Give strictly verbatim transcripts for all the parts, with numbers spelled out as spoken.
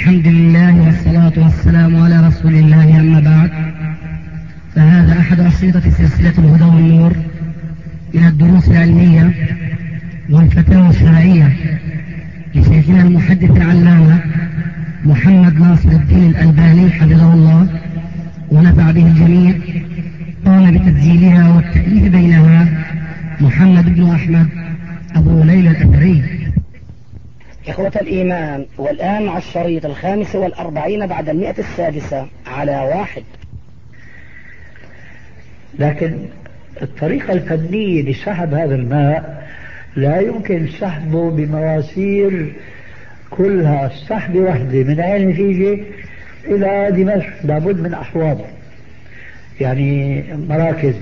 الحمد لله والصلاة والسلام على رسول الله، أما بعد، فهذا أحد أشرطة سلسلة الهدى والنور من الدروس العلمية والفتاوى الشرعية لشيخنا المحدث العلامة محمد ناصر الدين الألباني حفظه الله ونفع به الجميع. قام بتسجيلها والتأليف بينها محمد بن أحمد أبو ليلى الأثري. إخوة الإيمان، والآن مع الشريط الخامس والأربعين بعد المئة السادسة على واحد. لكن الطريقة الفنية لسحب هذا الماء لا يمكن سحبه بمواسير كلها سحبة واحدة من عين الفيجة إلى دمشق، لابد من أحواض، يعني مراكز.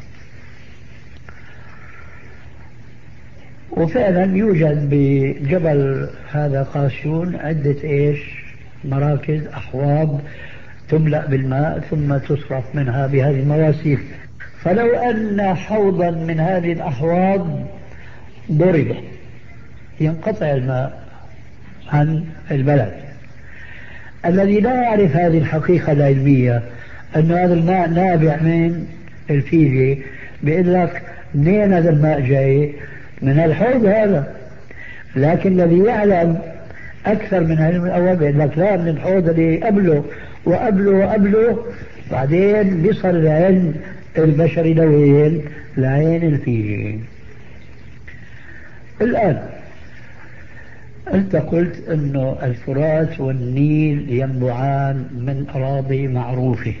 وفعلا يوجد بجبل هذا قاسيون عدة ايش مراكز، أحواض تملأ بالماء ثم تصرف منها بهذه المواسير. فلو أن حوضا من هذه الأحواض ضرب ينقطع الماء عن البلد. الذي لا يعرف هذه الحقيقة العلمية أن هذا الماء نابع من الفيجة بيقول لك منين هذا الماء جاي؟ من الحوض هذا. لكن الذي يعلم أكثر من علم الأول بيقول لك لا، من الحوض اللي قبله وقبله وقبله، بعدين بيصل العلم البشري لوين؟ لعين الفيجة. الآن أنت قلت أنه الفرات والنيل ينبعان من أراضي معروفة،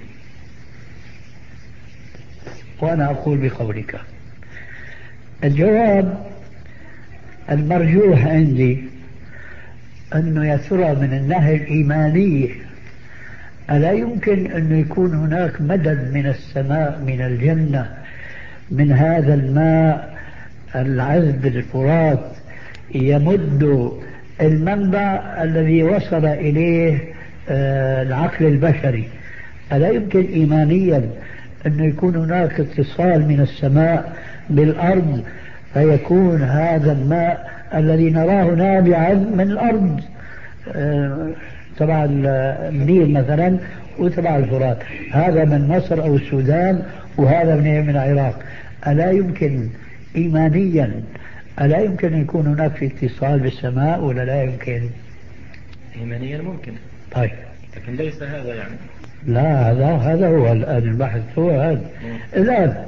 وأنا أقول بقولك. الجواب المرجوح عندي أنه يا ترى من الناحية الإيمانية ألا يمكن أن يكون هناك مدد من السماء من الجنة من هذا الماء العذب الفرات يمد المنبع الذي وصل إليه آه العقل البشري؟ ألا يمكن إيمانيا أن يكون هناك اتصال من السماء بالأرض فيكون هذا الماء الذي نراه نابعا من الأرض آه تبع النيل مثلا وتبع الفرات، هذا من مصر أو السودان وهذا من من العراق؟ ألا يمكن إيمانيا ألا يمكن أن يكون هناك في اتصال بالسماء ولا لا يمكن؟ إيمانيا ممكن. طيب، لكن ليس هذا يعني. لا، هذا هذا هو الآن البحث، هو هذا. الآن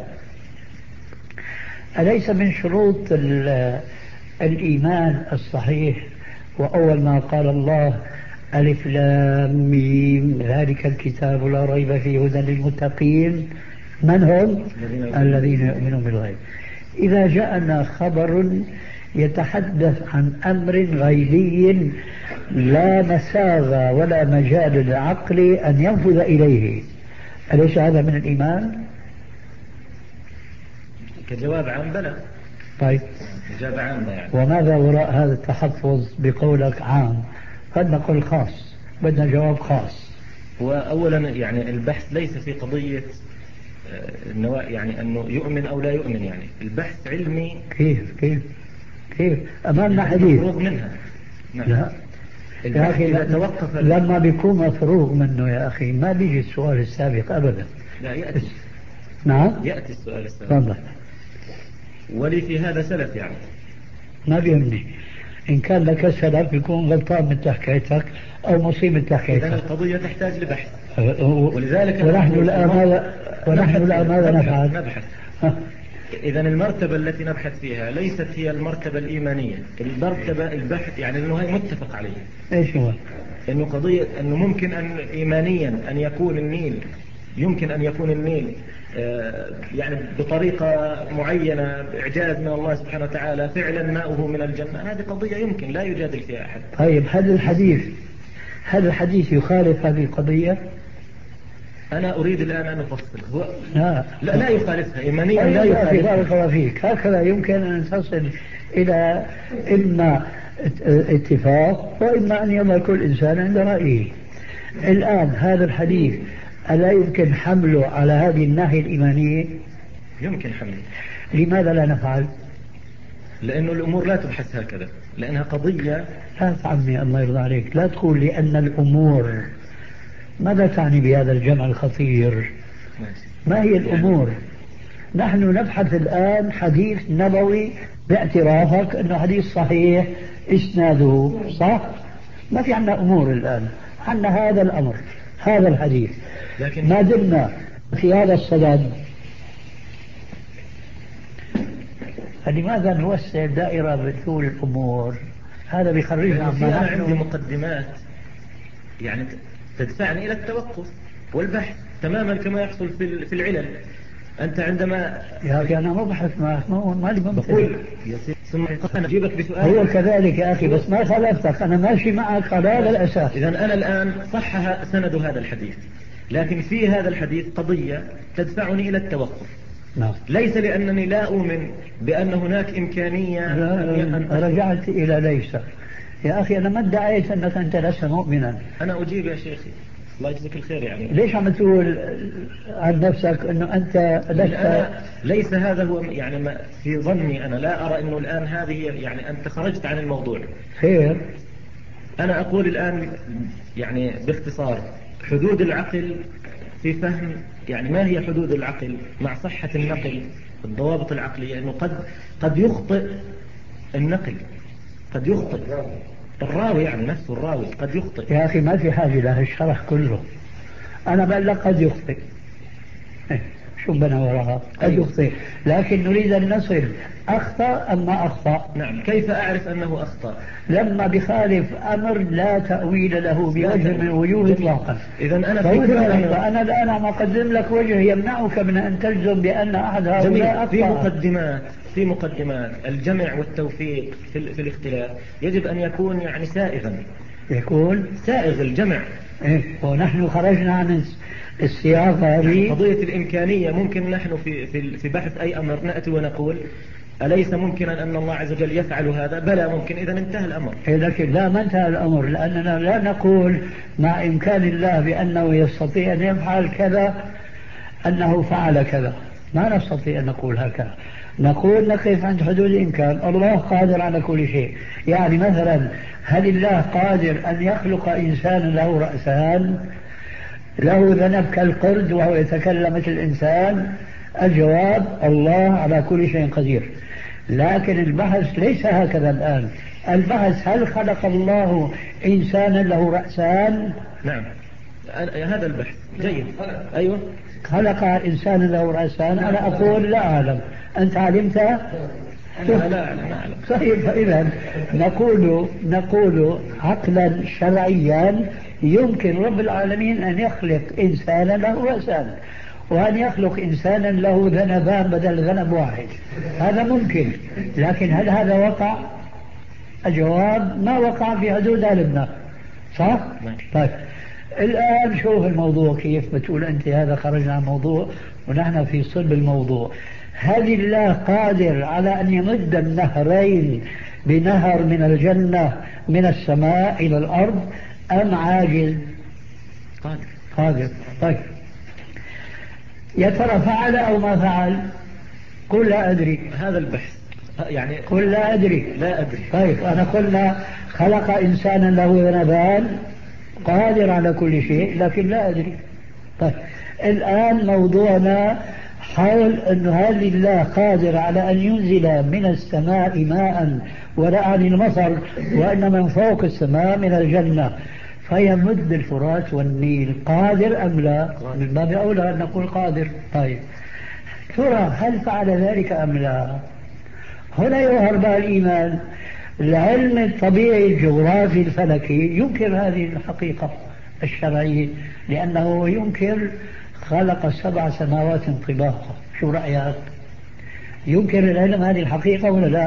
أليس من شروط الإيمان الصحيح وأول ما قال الله ألف لام ميم ذلك الكتاب لا ريب فيه هدى للمتقين من هم؟ الذين يؤمنون بالغيب. إذا جاءنا خبر يتحدث عن أمر غيبي لا مساغ ولا مجال للعقل أن ينفذ إليه، أليس هذا من الإيمان؟ كجواب عام بلى. طيب، إجابة عامة يعني. وماذا وراء هذا التحفظ بقولك عام؟ قد نقول خاص، بدنا جواب خاص. وأولا يعني البحث ليس في قضية يعني أنه يؤمن أو لا يؤمن، يعني البحث علمي. كيف كيف كيف أمامنا حديث مفروغ منها. نعم. لا يا أخي لا توقف لما بيكون مفروغ منه يا أخي ما بيجي السؤال السابق أبدا. لا يأتي. نعم يأتي السؤال السابق. تفضل. ولي في هذا سلف يعني ما بيهمني إن كان لك سلف يكون غلطان من تحكيتك أو مصيب من تحكيتك. إذن القضية تحتاج لبحث. ولذلك ونحن الآن ماذا ونحن الآن ماذا نفعل؟ نبحث. إذن المرتبة التي نبحث فيها ليست هي المرتبة الإيمانية، المرتبة البحث يعني أنه هي متفق عليه. إيش هو؟ أنه قضية أنه ممكن أن إيمانيا أن يكون النيل يمكن أن يكون النيل يعني بطريقة معينة بإعجاز من الله سبحانه وتعالى فعلا ماؤه من الجنة، هذه قضية يمكن لا يجادل فيها أحد. طيب، هل الحديث هل الحديث يخالف هذه القضية؟ أنا أريد الآن أن أفصل. هو لا لا, لا يخالفها إيمانيا. طيب، لا يخالفها. بارك الله فيك. هكذا يمكن أن تصل إلى إما اتفاق وإما أن يظل كل إنسان عند رأيه. الآن هذا الحديث ألا يمكن حمله على هذه الناحية الإيمانية؟ يمكن حمله. لماذا لا نفعل؟ لأنه الأمور لا تبحث هكذا، لأنها قضية. لا عمي الله يرضى عليك، لا تقول لأن الأمور. ماذا تعني بهذا الجمع الخطير؟ ما هي الأمور؟ نحن نبحث الآن حديث نبوي باعترافك أنه حديث صحيح إسناده صح. ما في عندنا أمور الآن، عندنا هذا الأمر، هذا الحديث. لكن ما دمنا في هذا الصدد، فلماذا نوسع الدائرة بطول الأمور؟ هذا بيخرجنا عما أنا عندي مقدمات يعني تدفعني إلى التوقف والبحث تماما كما يحصل في في العلل. أنت عندما يا أخي أنا ما بحث معك، ما لي بقول ثم أنا أجيبك بسؤال. هو كذلك يا أخي، بس ما خالفتك، أنا ماشي معك على هذا الأساس. إذا أنا الآن صحها سند هذا الحديث، لكن في هذا الحديث قضية تدفعني إلى التوقف. نعم. ليس لأنني لا أؤمن بأن هناك إمكانية أن رجعت إلى ليس. يا أخي أنا ما ادعيت أنك أنت لست مؤمنا. أنا أجيب يا شيخي الله يجزيك الخير. يعني ليش عم تقول عن نفسك أنه أنت لست؟ ليس هذا هو يعني ما في ظني. أنا لا أرى أنه الآن هذه يعني أنت خرجت عن الموضوع. خير. أنا أقول الآن يعني باختصار حدود العقل في فهم يعني ما هي حدود العقل مع صحة النقل، الضوابط العقلية، أنه قد قد يخطئ النقل، قد يخطئ الراوي يعني نفسه الراوي قد يخطئ. يا أخي ما في حاجة له الشرح كله. أنا بقول لك قد يخطئ، شو بنا وراها؟ قد أيوة. يخطئ، لكن نريد أن نصل أخطأ أم ما أخطأ. نعم. كيف أعرف أنه أخطأ؟ لما بخالف أمر لا تأويل له بوجه من وجوه إطلاقا. إذا أنا فأنا الآن عم أقدم لك وجه يمنعك من أن تجزم بأن أحد هؤلاء أخطأ. في مقدمات في مقدمات الجمع والتوفيق في, في الاختلاف يجب أن يكون يعني سائغا، يكون سائغ الجمع. إيه؟ ونحن خرجنا عن السياق هذه قضية الإمكانية. ممكن نحن في في في بحث أي أمر نأتي ونقول أليس ممكنا أن الله عز وجل يفعل هذا؟ بلى ممكن. إذا انتهى الأمر. إيه لكن لا، ما انتهى الأمر، لأننا لا نقول مع إمكان الله بأنه يستطيع أن يفعل كذا أنه فعل كذا. ما نستطيع أن نقول هكذا. نقول نقف عند حدود الإمكان. الله قادر على كل شيء. يعني مثلا هل الله قادر أن يخلق إنسانا له رأسان له ذنب كالقرد وهو يتكلم مثل الإنسان؟ الجواب الله على كل شيء قدير. لكن البحث ليس هكذا الآن. البحث هل خلق الله إنسانا له رأسان؟ نعم هذا البحث جيد. أيوة خلق إنسانا له رأسان. أنا أقول لا أعلم. أنت علمت؟ لا لا أعلم. طيب فإذا نقول نقول عقلا شرعيا يمكن رب العالمين أن يخلق إنسانا له رأسان، وأن يخلق إنسانا له ذنبان بدل ذنب واحد. هذا ممكن. لكن هل هذا وقع؟ الجواب ما وقع في حدود علمنا. صح؟ طيب الآن شوف الموضوع كيف بتقول أنت هذا خرجنا عن الموضوع ونحن في صلب الموضوع. هل الله قادر على أن يمد النهرين بنهر من الجنة من السماء إلى الأرض أم عاجز؟ قادر. قادر. طيب يا ترى فعل أو ما فعل؟ قل لا أدري. هذا البحث يعني قل لا أدري. لا أدري. طيب أنا قلنا خلق إنسانا له ذنبان قادر على كل شيء لكن لا أدري. طيب الآن موضوعنا حول أن هل الله قادر على أن ينزل من السماء ماء ولا عن المطر وأن من فوق السماء من الجنة فيمد الفرات والنيل. قادر أم لا؟ من باب أولى أن نقول قادر. طيب ترى هل فعل ذلك أم لا؟ هنا يظهر بها الإيمان. العلم الطبيعي الجغرافي الفلكي ينكر هذه الحقيقة الشرعية، لأنه ينكر خلق سبع سماوات طباقا. شو رأيك؟ ينكر العلم هذه الحقيقة ولا لا؟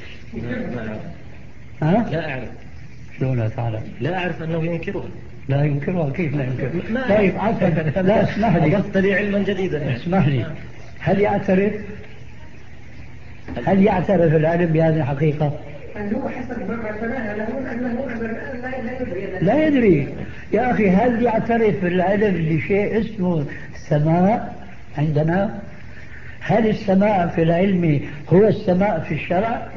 ها؟ لا أعرف. شلون لا تعلم؟ لا أعرف أنه ينكرها. لا ينكرها. كيف لا ينكرها؟ طيب عفوا لا اسمح لي. أضفت لي علما جديدا. اسمح لي. هل يعترف هل يعترف العلم بهذه الحقيقة؟ أنه حسب ما قلنا له أنه لا يدري. لا يدري يا أخي. هل يعترف العلم بشيء اسمه السماء عندنا؟ هل السماء في العلم هو السماء في الشرع؟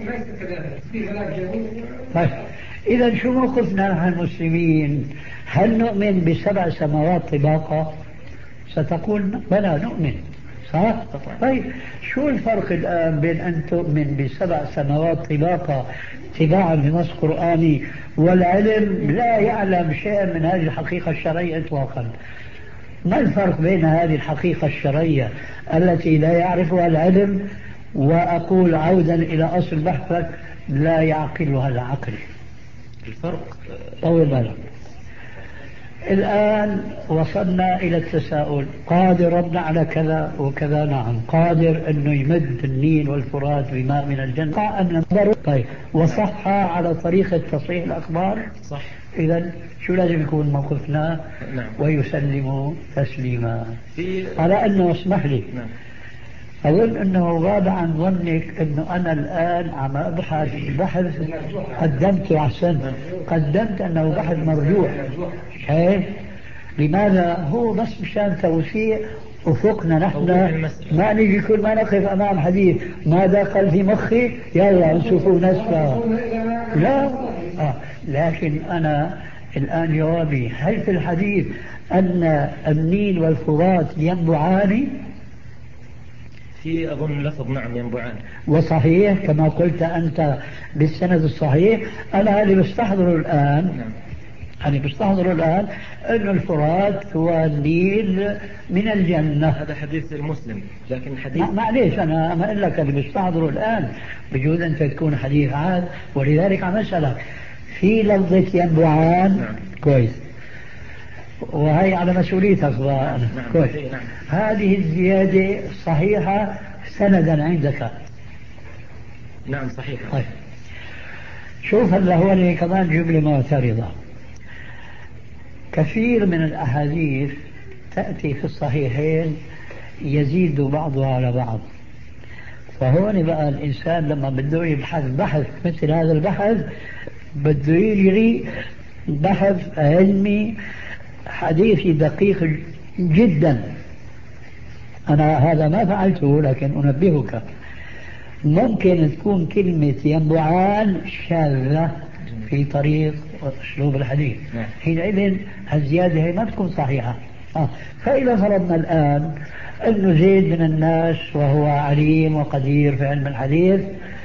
طيب إذا شو موقفنا نحن المسلمين؟ هل نؤمن بسبع سماوات طباقا؟ ستقول بلى نؤمن، صح؟ طيب شو الفرق الآن بين أن تؤمن بسبع سماوات طباقا اتباعا لنص قرآني والعلم لا يعلم شيئا من هذه الحقيقة الشرعية إطلاقا؟ ما الفرق بين هذه الحقيقة الشرعية التي لا يعرفها العلم، وأقول عودا إلى أصل بحثك، لا يعقلها العقل؟ الفرق طول بالك. الآن وصلنا إلى التساؤل، قادر ربنا على كذا وكذا؟ نعم قادر أنه يمد النيل والفرات بماء من الجنة أم لم؟ طيب وصح على طريقة تصحيح الأخبار؟ صح. إذا شو لازم يكون موقفنا؟ نعم. ويسلم تسليما. في على أنه اسمح لي، نعم. أظن أنه غاب عن ظنك أنه أنا الآن عم أبحث بحث قدمت أحسن قدمت أنه بحث مرجوح. هي لماذا؟ هو بس مشان توسيع أفقنا نحن، ما نجي كل ما نقف أمام حديث ما دخل في مخي يلا نشوفه نسفة. لا آه. لكن أنا الآن جوابي، هل في الحديث أن النيل والفرات ينبعان؟ في أظن لفظ نعم ينبعان، وصحيح كما قلت أنت بالسند الصحيح. أنا اللي بستحضره الآن نعم. أنا بستحضره الآن أن الفرات هو النيل من الجنة. هذا حديث المسلم، لكن حديث معليش أنا ما أقول لك اللي بستحضره الآن، بجوز أنت تكون حديث عاد، ولذلك عم أسألك في لفظة ينبعان. نعم. كويس، وهي على مسؤوليتك بقى. نعم. نعم. كويس. نعم. هذه الزيادة صحيحة سندا عندك؟ نعم صحيح. طيب شوف هلا هو كمان جملة معترضة. كثير من الأحاديث تأتي في الصحيحين يزيد بعضها على بعض، فهون بقى الإنسان لما بده يبحث بحث مثل هذا البحث بده يجري بحث علمي حديثي دقيق جدا. أنا هذا ما فعلته لكن أنبهك، ممكن تكون كلمة ينبعان شاذة في طريق أسلوب الحديث، حينئذ الزيادة هي ما تكون صحيحة. آه. فإذا فرضنا الآن أنه زيد من الناس وهو عليم وقدير في علم الحديث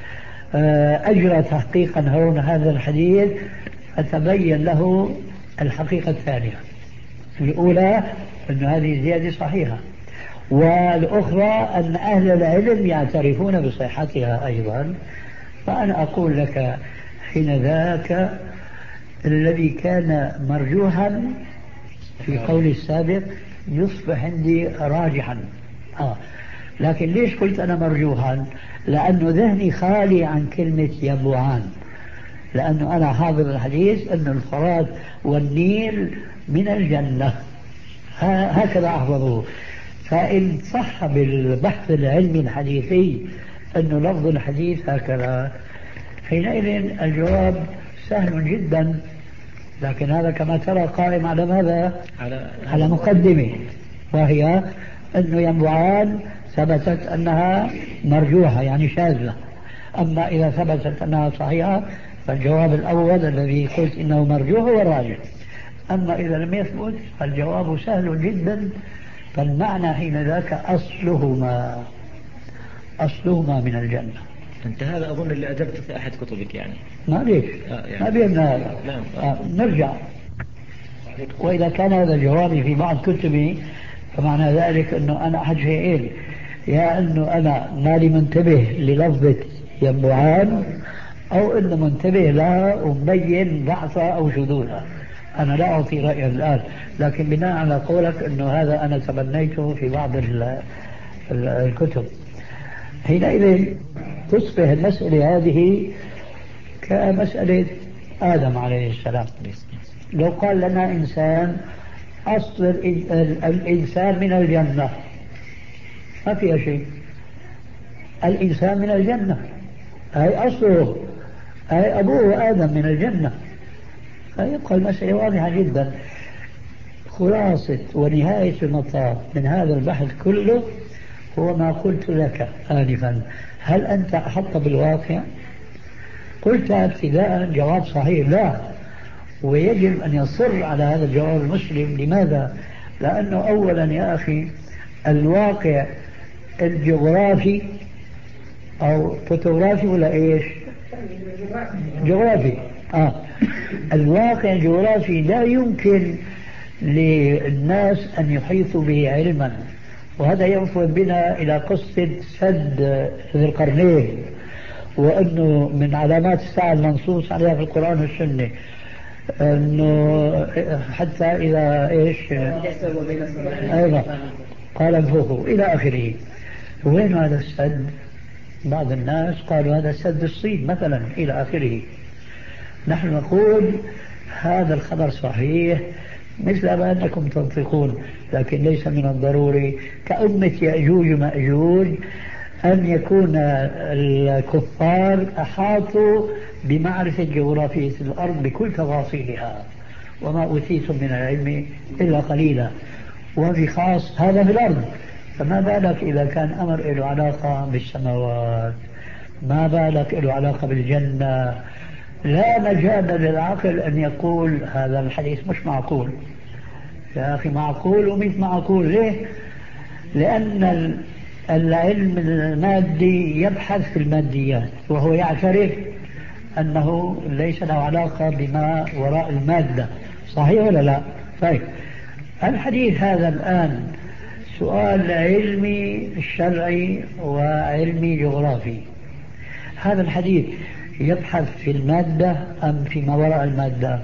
آه أجرى تحقيقا هون هذا الحديث، فتبين له الحقيقة الثانية. الأولى أن هذه زيادة صحيحة، والأخرى أن أهل العلم يعترفون بصحتها أيضا. فأنا أقول لك حين ذاك الذي كان مرجوحا في قول السابق يصبح عندي راجحا. آه. لكن ليش قلت أنا مرجوحا؟ لأنه ذهني خالي عن كلمة ينبعان، لأنه أنا حافظ الحديث أن الفرات والنيل من الجنة، هكذا أحفظه. فإن صح بالبحث العلمي الحديثي أنه لفظ الحديث هكذا، حينئذ الجواب سهل جدا. لكن هذا كما ترى قائم على ماذا؟ على, على مقدمة، وهي أنه ينبعان ثبتت أنها مرجوحة يعني شاذة. أما إذا ثبتت أنها صحيحة فالجواب الأول الذي قلت إنه مرجوح هو الراجح. أما إذا لم يثبت فالجواب سهل جدا. فالمعنى حين ذاك أصلهما أصلهما من الجنة. أنت هذا أظن اللي أجبت في أحد كتبك يعني. ما ليش آه يعني. ما بيمنا هذا. نعم. آه نرجع. وإذا كان هذا جوابي في بعض كتبي فمعنى ذلك أنه أنا أحد شيئين، يا أنه أنا مالي منتبه للفظة ينبعان، أو أنه منتبه لها ومبين ضعفها أو شذوذها. أنا لا أعطي رأيا الآن، لكن بناء على قولك أنه هذا أنا تبنيته في بعض الكتب، حينئذ تصبح المسألة هذه كمسألة آدم عليه السلام. لو قال لنا إنسان أصل الإنسان من الجنة، ما فيها شيء، الإنسان من الجنة هي أصله، هي أبوه آدم من الجنة، فيبقى المسألة واضحة جدا. خلاصة ونهاية المطاف من هذا البحث كله هو ما قلت لك آنفا، هل أنت أحط بالواقع؟ قلت ابتداء جواب صحيح لا، ويجب أن يصر على هذا الجواب المسلم. لماذا؟ لأنه أولا يا أخي الواقع الجغرافي أو فوتوغرافي ولا إيش؟ جغرافي. آه. الواقع الجغرافي لا يمكن للناس أن يحيطوا به علما، وهذا ينفذ بنا إلى قصة سد ذي القرنين، وأنه من علامات الساعة المنصوص عليها في القرآن والسنة أنه حتى إذا إيش أيضا قال انفخوا إلى آخره. وين هذا السد؟ بعض الناس قالوا هذا سد الصين مثلا إلى آخره. نحن نقول هذا الخبر صحيح مثل ما أنكم تنطقون، لكن ليس من الضروري كأمة يأجوج ومأجوج أن يكون الكفار أحاطوا بمعرفة جغرافية الأرض بكل تفاصيلها، وما أوتيتم من العلم إلا قليلا، وبخاص هذا في الأرض، فما بالك إذا كان أمر له علاقة بالسماوات، ما بالك له علاقة بالجنة. لا مجال للعقل أن يقول هذا الحديث مش معقول. يا أخي معقول ومش معقول. ليه؟ لأن العلم المادي يبحث في الماديات، وهو يعترف أنه ليس له علاقة بما وراء المادة. صحيح ولا لا؟ طيب الحديث هذا الآن سؤال علمي شرعي وعلمي جغرافي. هذا الحديث يبحث في المادة أم في ما وراء المادة؟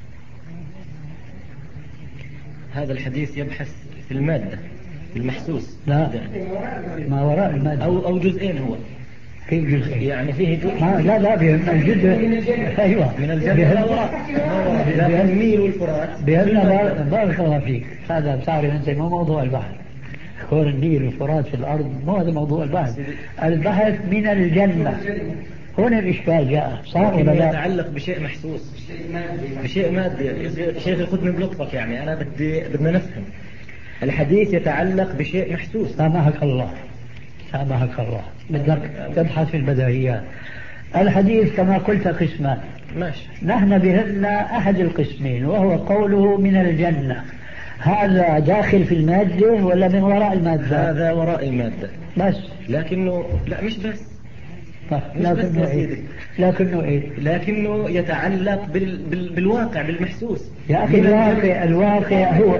هذا الحديث يبحث في المادة، في المحسوس. لا، ما وراء المادة. أو أو جزئين. هو في جزئين يعني فيه جزء. لا لا بهمنا الجزء. أيوة من الجنة ما وراء لكن النيل والفرات بهمنا. بارك الله فيك. هذا بتعرف أنت مو موضوع البحث. كون النيل والفرات في الأرض مو هذا موضوع البحث. البحث من الجنة. هنا الإشكال جاء. صح ولا لا؟ يتعلق بشيء محسوس، بشيء مادي. شيخ خذني بلطفك، يعني أنا بدي بدنا نفهم. الحديث يتعلق بشيء محسوس. سامحك الله، سامحك الله، بدك تبحث في البديهيات. الحديث كما قلت قسمان. ماشي. نحن بهمنا أحد القسمين، وهو قوله من الجنة. هذا داخل في المادة ولا من وراء المادة؟ هذا وراء المادة بس. لكنه لا، مش بس. لكنه إيه؟ لكنه إيه؟ لكنه يتعلق بال... بال... بالواقع، بالمحسوس. يا أخي الواقع، الواقع هو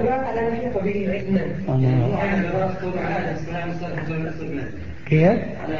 كيف؟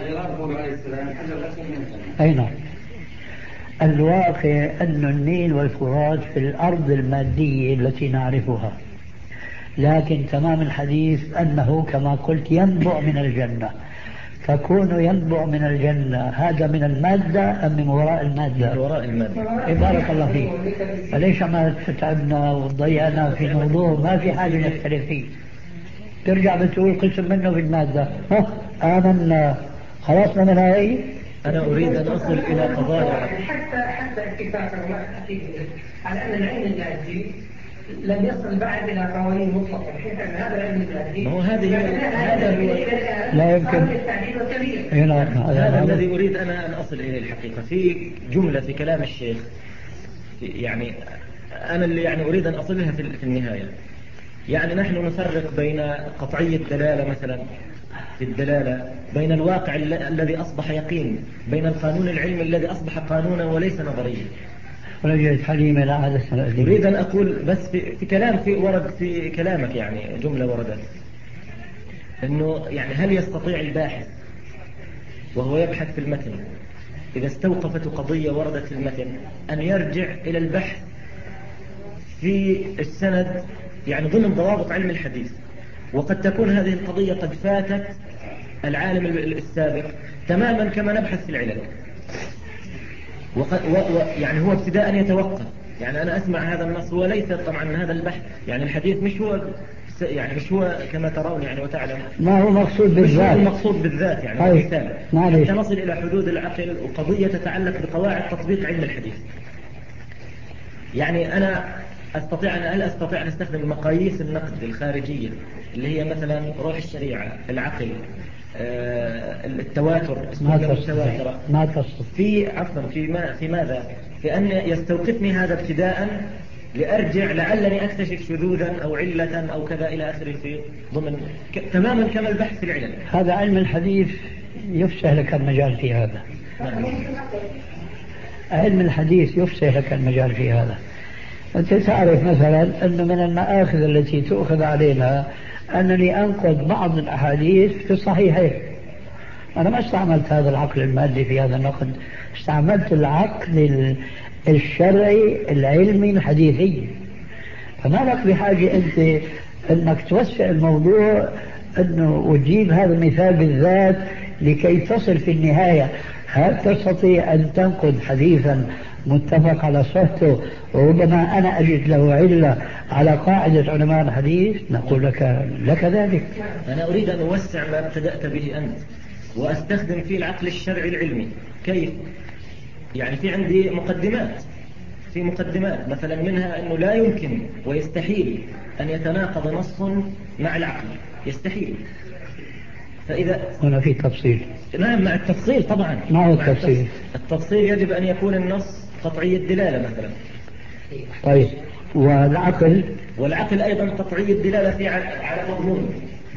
أي نعم. الواقع أن النيل والفرات في الأرض المادية التي نعرفها، لكن تمام الحديث أنه كما قلت ينبع من الجنة. فكونه ينبع من الجنة هذا من المادة أم من وراء المادة؟ من وراء المادة. إيه بارك الله فيك. فليش ما تتعبنا وضيعنا في موضوع ما في حاجة نختلف فيه؟ ترجع بتقول قسم منه في المادة. آمنا خلصنا من هاي. أنا أريد أن أصل إلى قضايا. حتى حتى اتفاق على أن العلم المادي لم يصل بعد إلى قوانين مطلقة، بحيث أن هذا العلم المادي ما هو هذه هذا هو لا يمكن. هذا الذي أريد أنا أن أصل إليه الحقيقة. في جملة في كلام الشيخ، يعني أنا اللي يعني أريد أن أصلها في النهاية. يعني نحن نفرق بين قطعية الدلالة مثلا في الدلالة، بين الواقع الذي أصبح يقين، بين القانون العلمي الذي أصبح قانونا وليس نظريا. رجعت حليمة لا هذا السنة. أريد أن أقول بس في, في كلام في ورد في كلامك، يعني جملة وردت أنه يعني هل يستطيع الباحث وهو يبحث في المتن إذا استوقفت قضية وردت في المتن أن يرجع إلى البحث في السند، يعني ضمن ضوابط علم الحديث، وقد تكون هذه القضية قد فاتت العالم السابق تماما كما نبحث في العلل، وقد و و يعني هو ابتداء يتوقف. يعني أنا أسمع هذا النص وليس طبعا هذا البحث، يعني الحديث مش هو يعني مش هو كما ترون يعني وتعلم، ما هو مقصود بالذات، المقصود بالذات يعني مثال حتى نصل إلى حدود العقل وقضية تتعلق بقواعد تطبيق علم الحديث. يعني أنا أستطيع أن هل أستطيع أن أستخدم مقاييس النقد الخارجية اللي هي مثلا روح الشريعة، العقل، التواتر ما تستطيع ما تستطيع في عفوا في ما في ماذا؟ في أن يستوقفني هذا ابتداء لأرجع لعلني أكتشف شذوذا أو علة أو كذا إلى آخره في ضمن ك... تماما كما البحث في العلل. هذا علم الحديث يفسح لك المجال في هذا. علم الحديث يفسح لك المجال في هذا. أنت تعرف مثلا أنه من المآخذ التي تؤخذ علينا أنني أنقد بعض الأحاديث في الصحيحين. أنا ما استعملت هذا العقل المادي في هذا النقد، استعملت العقل الشرعي العلمي الحديثي. فما لك بحاجة أنت أنك توسع الموضوع أنه وتجيب هذا المثال بالذات لكي تصل في النهاية. هل تستطيع أن تنقد حديثا متفق على صحته وربما أنا أجد له علة على قاعدة علماء الحديث؟ نقول لك لك ذلك. أنا أريد أن أوسع ما ابتدأت به أنت وأستخدم فيه العقل الشرعي العلمي. كيف؟ يعني في عندي مقدمات في مقدمات مثلا منها أنه لا يمكن ويستحيل أن يتناقض نص مع العقل، يستحيل. فإذا هنا في تفصيل. نعم مع التفصيل طبعا. ما هو التفصيل؟ التفصيل يجب أن يكون النص قطعي الدلالة مثلا. طيب والعقل؟ والعقل أيضا قطعي الدلالة في على مضمون.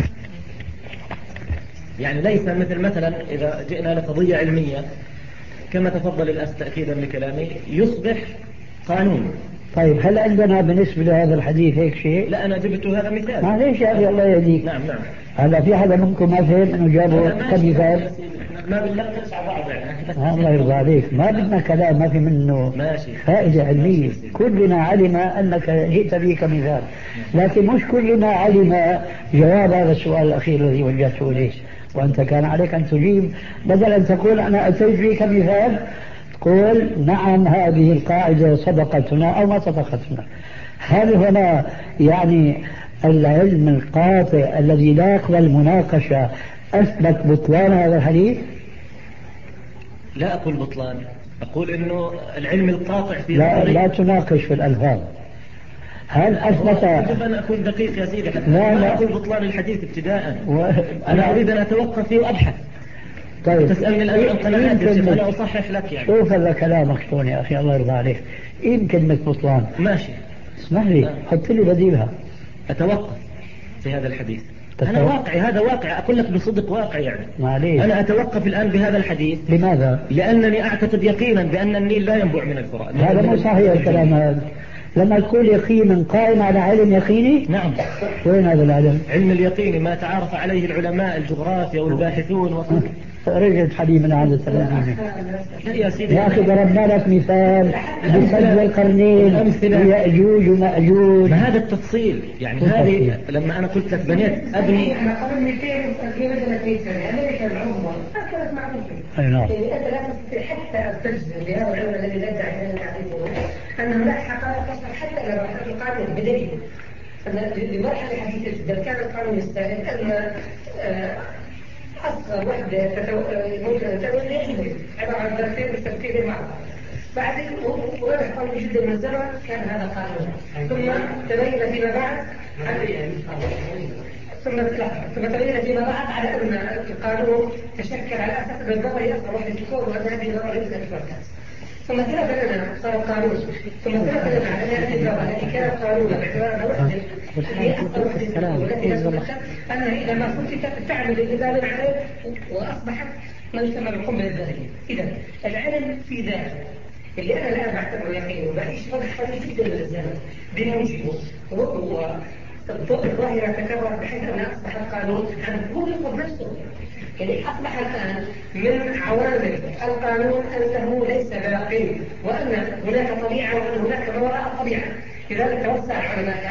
يعني ليس مثل مثلا إذا جئنا لقضية علمية كما تفضل الأخ تأكيدا لكلامي يصبح قانون. طيب هل عندنا بالنسبة لهذا الحديث هيك شيء؟ لا أنا جبت هذا مثال. معليش يا أخي الله يهديك. نعم نعم. هلا في حدا منكم ما فهم إنه جابوا كمثال؟ ما بدنا نسعى بعض يعني. الله يرضى عليك، ما بدنا كلام ما في منه ماشي. فائدة علمية. كلنا علم أنك جئت به كمثال، لكن مش كلنا علم جواب هذا السؤال الأخير الذي وجهته إليه، وأنت كان عليك أن تجيب بدل أن تقول أنا أتيت به كمثال تقول نعم هذه القاعدة سبقتنا أو ما سبقتنا. هل هنا يعني العلم القاطع الذي لا يقبل مناقشة أثبت بطلان هذا الحديث؟ لا أقول بطلان، أقول إنه العلم القاطع في لا, لا تناقش في الألفاظ. هل أثبت؟ يجب أن أكون دقيق يا سيدي حتى لا لا لا أقول بطلان الحديث ابتداء و... أنا أريد أن أتوقف فيه وأبحث. طيب تسألني الآن عن قناعاتي أنا أصحح لك يعني. شوف هذا كلامك شلون يا أخي الله يرضى عليك. إيه كلمة بطلان؟ ماشي اسمح لي حط لي بديلها. أتوقف في هذا الحديث. تتوقف. أنا واقعي هذا واقع أقول لك بصدق واقع يعني. معليش. أنا أتوقف الآن بهذا الحديث. لماذا؟ لأنني أعتقد يقينا بأن النيل لا ينبع من الفرات. هذا مو صحيح الكلام هذا. لما تقول يقينا قائم على علم يقيني؟ نعم. وين هذا العلم؟ علم اليقين ما تعارف عليه العلماء الجغرافيا والباحثون و... رجعت حديث من هذا التلاميذ. يا سيدي يا أخي ضربنا لك مثال بسد القرنين ويأجوج ومأجوج. ما هذا التفصيل يعني هذه لما أنا قلت لك بنيت أبني قبل مئتين وثلاثين سنة أمريكا العظمى كانت معروفة. أي نعم. يعني أنت لا تستطيع حتى أن تجزم بهذا العلم الذي لا يدعي أن نعرفه أن هناك حقائق تصل حتى إلى مرحلة القانون بدليل أن لمرحلة حديثة جدا كان القانون يستهل أن أصغر وحدة ممكن أن تكون يحمل عبارة عن درسين بالتفكير معه. بعد وضح قوي جدا من الزمن كان هذا قانون. ثم تبين فيما بعد ثم ثم تبين فيما بعد على أن القانون تشكل على أساس أن النظري أصغر وحدة تكون وأن هذه النظرية تتفرقات. ثم ثبت لنا صار قانون ثم ثبت لنا على هذه النظرية التي كانت قانونا باعتبارها وحدة هي أصغر وحدة والتي أثبتت أنها إذا ما فتت تعمل الإبادة عليه وأصبحت ما يسمى بالقنبلة الذرية. إذا العلم في ذاته اللي أنا الآن بعتبره يقين وبعيش فرق قليل جدا من الزمن بموجبه هو الضوء الظاهرة تكرر بحيث أنها أصبحت قانون عن هو يقض نفسه. يعني أصبح الآن من عوامل القانون أنه ليس باقي وأن هناك طبيعة وأن هناك ما وراء الطبيعة. لذلك توسع العلماء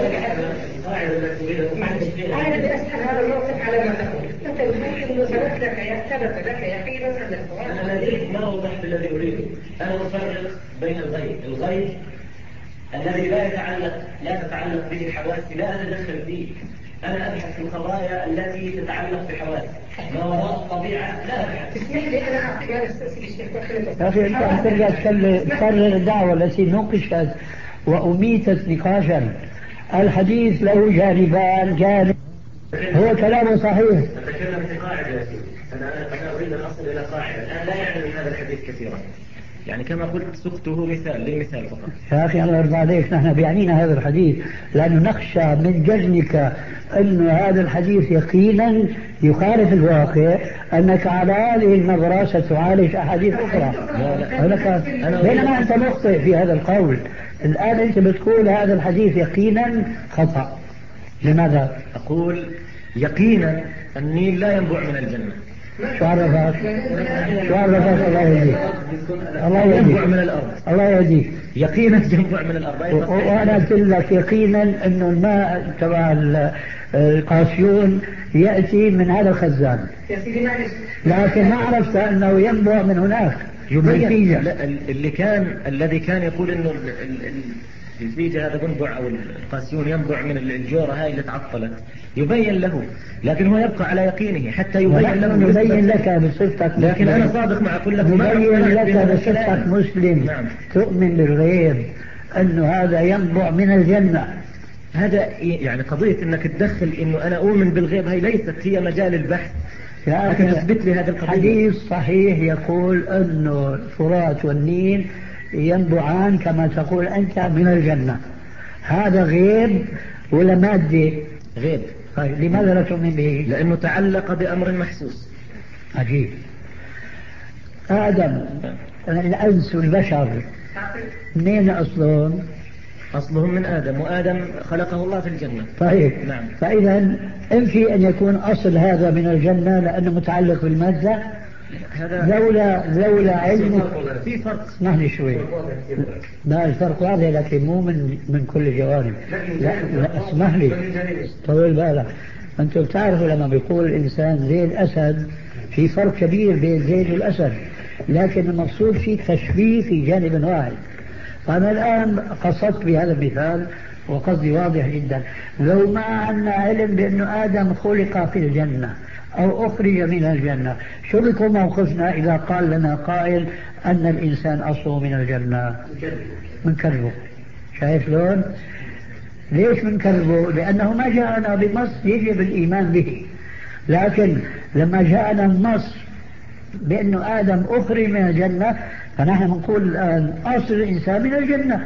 أنا بأسأل هذا الموقف على ما تقول. أنت تقول إنه ثبت لك ثبت لك يقينا أن القرآن أنا ما وضحت الذي أريده. أنا أفرق بين الغيب الغيب الذي لا يتعلق لا تتعلق به حواسي لا أتدخل فيه. أنا أبحث في القضايا التي تتعلق بحواسي ما وراء الطبيعة لا أبحث. تسمح لي أنا أعطي ما أستأذن الشيخ يا أخي أنت ترجع تكرر الدعوة التي نوقشت وأميتت نقاشا. الحديث له جانبان، جانب هو كلامه صحيح. أتكلم في قاعدة يا سيدي. أنا أنا أريد أن أصل إلى قاعدة الآن لا يعني هذا الحديث كثيرا. يعني كما قلت سقته مثال لمثال فقط. يا أخي الله يرضى عليك، نحن بيعنينا هذا الحديث لأنه نخشى من جهلك أن هذا الحديث يقينا يخالف الواقع، أنك على هذه النظرة ستعالج أحاديث أخرى. بينما أنت مخطئ في هذا القول. الآن أنت بتقول هذا الحديث يقينا خطأ. لماذا؟ أقول يقينا النيل لا ينبع من الجنة. شو عرفك؟ شو عرفك؟ الله يهديك. الله ينبع من الأرض. الله يهديك. يقينا ينبع من الأرض. وأنا قلت لك يقينا أنه الماء تبع القاسيون يأتي من هذا الخزان، لكن ما عرفت أنه ينبع من هناك. يبين اللي كان الذي كان يقول انه الزيجة هذا بنبع او القاسيون ينبع من الجورة هاي اللي تعطلت، يبين له، لكن هو يبقى على يقينه حتى يبين له. يبين لك بصفتك مسلم. لكن انا صادق مع كل لك. يبين لك بصفتك مسلم. نعم. تؤمن بالغيب انه هذا ينبع من الجنة. هذا يعني قضية انك تدخل انه انا اؤمن بالغيب هي ليست هي مجال البحث. يا أخي تثبت لي هذا القضية. حديث صحيح يقول أنه الفرات والنيل ينبعان كما تقول أنت من الجنة. هذا غيب ولا مادة؟ غيب. طيب لماذا لا تؤمن به؟ لأنه تعلق بأمر محسوس. عجيب. آدم الأنس والبشر منين أصلهم؟ أصلهم من آدم، وآدم خلقه الله في الجنة. طيب. نعم. فإذا ينفي أن يكون أصل هذا من الجنة لأنه متعلق بالمادة. هذا لولا لولا علم. في فرق. اسمح لي شوي. لا الفرق واضح لكن مو من من كل جوانب. لا لا اسمح لي. طول بالك. أنتم بتعرفوا لما بيقول الإنسان زي الأسد في فرق كبير بين زيد والأسد، لكن المقصود في تشبيه في جانب واحد. فأنا الآن قصدت بهذا المثال وقصدي واضح جدا. لو ما عندنا علم بأنه آدم خلق في الجنة أو أخرج من الجنة، شو بيكون موقفنا إذا قال لنا قائل أن الإنسان أصله من الجنة؟ منكذبه. شايف لون؟ ليش منكذبه؟ لأنه ما جاءنا بنص يجب الإيمان به، لكن لما جاءنا النص بأنه آدم أخرج من الجنة فنحن نقول الآن أصل الإنسان من الجنة.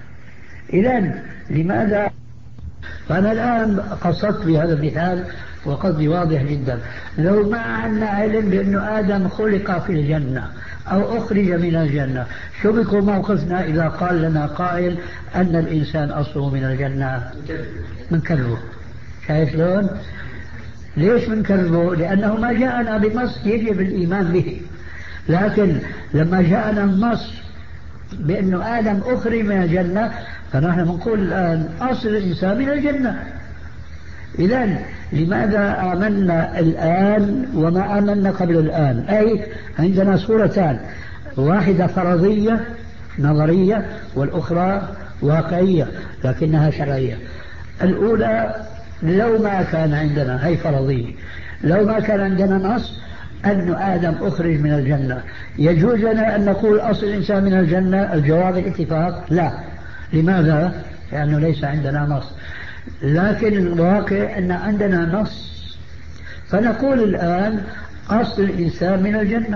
إذن لماذا؟ فأنا الآن قصدت بهذا المثال وقصدي واضح جدا. لو ما عندنا علم بأنه آدم خلق في الجنة أو أخرج من الجنة، شو بيكون موقفنا إذا قال لنا قائل أن الإنسان أصله من الجنة؟ منكذبه. شايف لون؟ ليش منكذبه؟ لأنه ما جاءنا بنص يجب الإيمان به، لكن لما جاءنا النص بأنه آدم أخرج من الجنة فنحن نقول الآن أصل الإنسان من الجنة. إذن لماذا آمنا الآن وما آمنا قبل الآن؟ أي عندنا صورتان، واحدة فرضية نظرية والأخرى واقعية لكنها شرعية. الأولى لو ما كان عندنا هي فرضية، لو ما كان عندنا نص أن آدم أخرج من الجنة يجوز لنا أن نقول أصل الإنسان من الجنة؟ الجواب الاتفاق لا. لماذا؟ لأنه ليس عندنا نص. لكن الواقع أن عندنا نص، فنقول الآن أصل الإنسان من الجنة.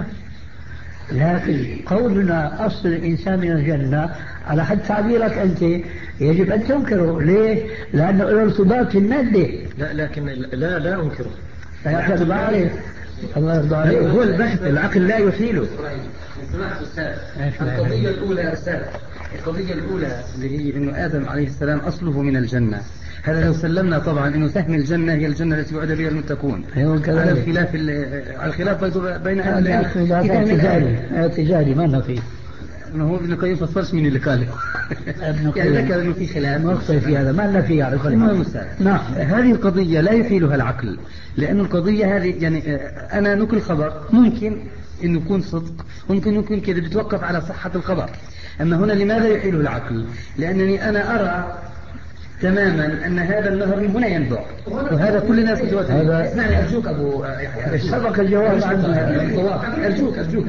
لكن قولنا أصل الإنسان من الجنة على حد تعبيرك أنت يجب أن تنكره. ليه؟ لأنه له ارتباط في المادة. لا لكن لا لا أنكره. يا بعرف الله يرضى عليك. هو البحث العقل لا يحيله. القضية الأولى أستاذ، القضية الأولى اللي هي إنه آدم عليه السلام أصله من الجنة، هذا لو سلمنا طبعا إنه سهم الجنة هي الجنة التي وعد بها المتقون، على الخلاف على الخلاف بين أهل العلم. اعتزالي اعتزالي ما نفي. ما هو ابن القيم فسرش من اللي قاله. يعني ذكر إنه في خلاف مخطئ في هذا، ما نفي على كل حال. نعم هذه القضية لا يحيلها العقل، لأن القضية هذه يعني أنا نقل خبر ممكن إنه يكون صدق، ممكن يكون كذا، بتوقف على صحة الخبر. أما هنا لماذا يحيله العقل؟ لأنني أنا أرى تماما أن هذا النهر من هنا ينبع، وهذا كل الناس تتوتر. هذا اسمعني أرجوك أبو يحيى، سبق الجواب عنه. أرجوك أرجوك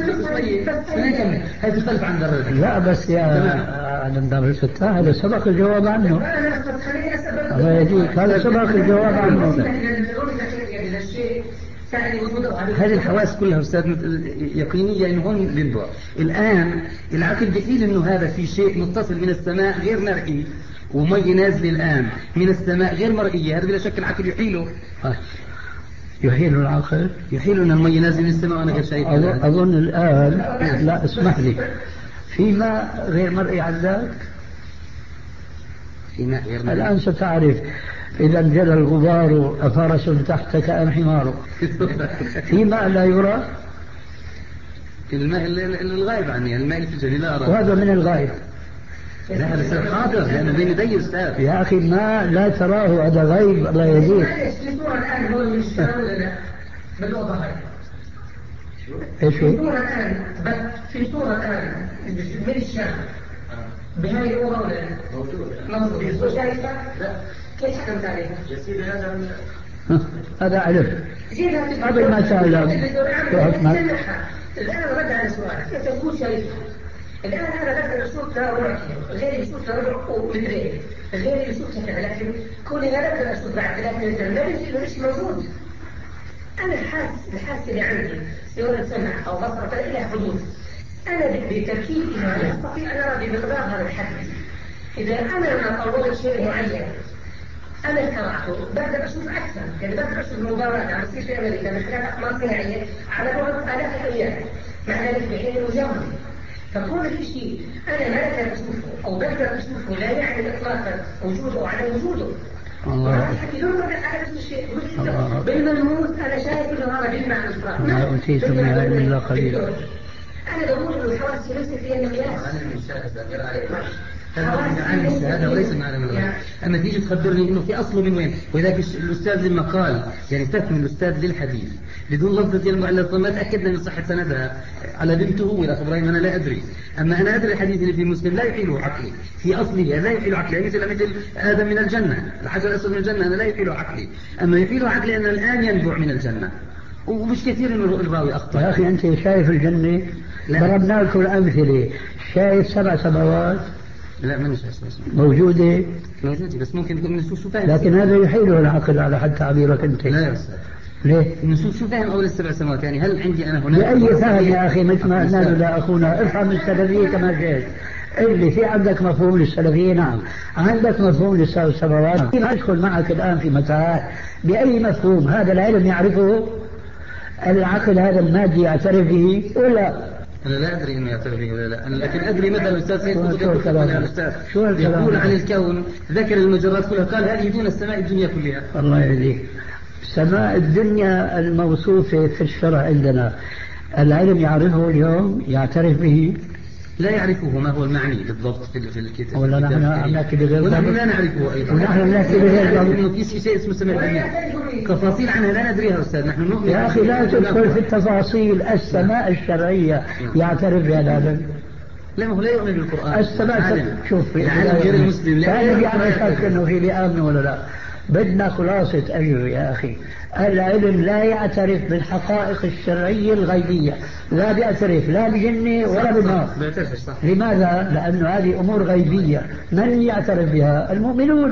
هذا تختلف عن درجة. لا بس يا عن درجة هذا سبق الجواب عنه. الله يهديك، هذا سبق الجواب عنه. هذه الحواس كلها أستاذ يقينية إنه هون بينبع. الآن العقل بيقول إنه هذا في شيء متصل من السماء غير مرئي، ومي نازل الآن من السماء غير مرئية، هذا بلا شك العقل يحيله. يحيل العقل؟ يحيل أن المي نازل من السماء وأنا غير شايف. أظن الآن لا اسمح لي، في ماء غير مرئي عن ذاك؟ في ماء غير مرئي الآن ستعرف إذا انجلى الغبار أفرس تحتك أم حمار. في ماء لا يرى؟ الماء الغائب عني، الماء اللي في الجليل لا أرى. وهذا من الغائب. لا هذا سر حاضر لأنه بين يدي أستاذ. يا أخي ما لا تراه هذا غيب. الله يهديك. ايش هو؟ الآن في صورة الآن من الشام بهذه الأوضة موجودة شايفة؟ كيف حكمت عليها؟ هذا علم قبل ما تعلم. الآن رد على سؤالك، أنت تقول شايفها. الآن هذا بدأ يشوف له ربع كيلو، غير يشوف له ربع ومترين، غير يشوف كذا، لكن كل هذا بدأ يشوف بعد ثلاثة لا يجي مش موجود. أنا الحاس الحاس اللي عندي سواء سمع أو بصر فإلى حدود. أنا بتركيبي لا أستطيع أن أرى بمقدار هذا الحد. إذا أنا أطورت شيء معين أنا اخترعته بقدر أشوف أكثر، يعني بقدر أشوف مباراة عم تصير في أمريكا من خلال أقمار صناعية على بعد آلاف الأيام، مع ذلك بعين مجرد. فكون في شيء أنا ما أقدر أشوفه أو بقدر أشوفه لا يعني إطلاقا وجوده أو عدم وجوده. الله يحكيون على نفس الشيء. بالملموس أنا شايف إنه هذا بيجمع الأفراد. ما أوتيتم من العلم إلا قليلا. أنا بقول إنه الحواس ليست هي المقياس. عن الشهادة وليس معنا من الغيب. أما تيجي تخبرني إنه في أصله من وين، وذاك الأستاذ لما قال يعني تكمل الأستاذ للحديث بدون لفظة المؤلف ما تأكدنا من صحة سندها على بنته هو الأخ إبراهيم أنا لا أدري. أما أنا أدري الحديث اللي في مسلم لا يحيله عقلي في أصله، لا يحيله عقلي مثل مثل آدم من الجنة، الحجر الأسود من الجنة أنا لا يحيله عقلي. أما يحيله عقلي أن الآن ينبع من الجنة، ومش كثير إنه الراوي أخطأ. يا أخي أنت شايف الجنة؟ ضربنا لكم الأمثلة. شايف سبع سماوات؟ لا ما نشوف موجودة موجودة بس ممكن نكون نشوف شو فاهم، لكن هذا يحيله العقل على حد تعبيرك أنت. لا يا أستاذ ليه؟ نشوف شو فاهم أول السبع سماوات، يعني هل عندي أنا هنا بأي فهم يا أخي مثل ما قلنا لا أخونا افهم السلفية كما جاءت. اللي في عندك مفهوم للسلفية نعم، عندك مفهوم للسبع سماوات. أدخل معك الآن في متاع بأي مفهوم هذا العلم يعرفه العقل هذا المادي يعترف به ولا؟ أنا لا أدري إنه يعترف به ولا لا، أنا لكن أدري مثلا الأستاذ سيد قطب يقول يقول عن الكون ذكر المجرات كلها قال هذه دون السماء الدنيا كلها. الله يهديك. سماء الدنيا الموصوفة في الشرع عندنا العلم يعرفه اليوم يعترف به؟ لا يعرفه ما هو المعني بالضبط في الكتاب، ولا نحن نحكي بغير ذلك؟ ونحن لا نعرفه أيضا، ونحن نحكي بغير ذلك إنه في شيء اسمه سماء الدنيا تفاصيل عنها لا ندريها أستاذ. نحن نؤمن يا أخي لا تدخل في التفاصيل. السماء الشرعية يعترف بها العالم؟ لا ما هو لا يؤمن بالقرآن. السماء شوف العالم غير المسلم لا يعني شك إنه في بيآمن ولا لا. بدنا خلاصة أيوه يا أخي العلم لا يعترف بالحقائق الشرعية الغيبية، لا بيعترف لا بجنة ولا بالنار. لماذا؟ لأنه هذه أمور غيبية من يعترف بها؟ المؤمنون.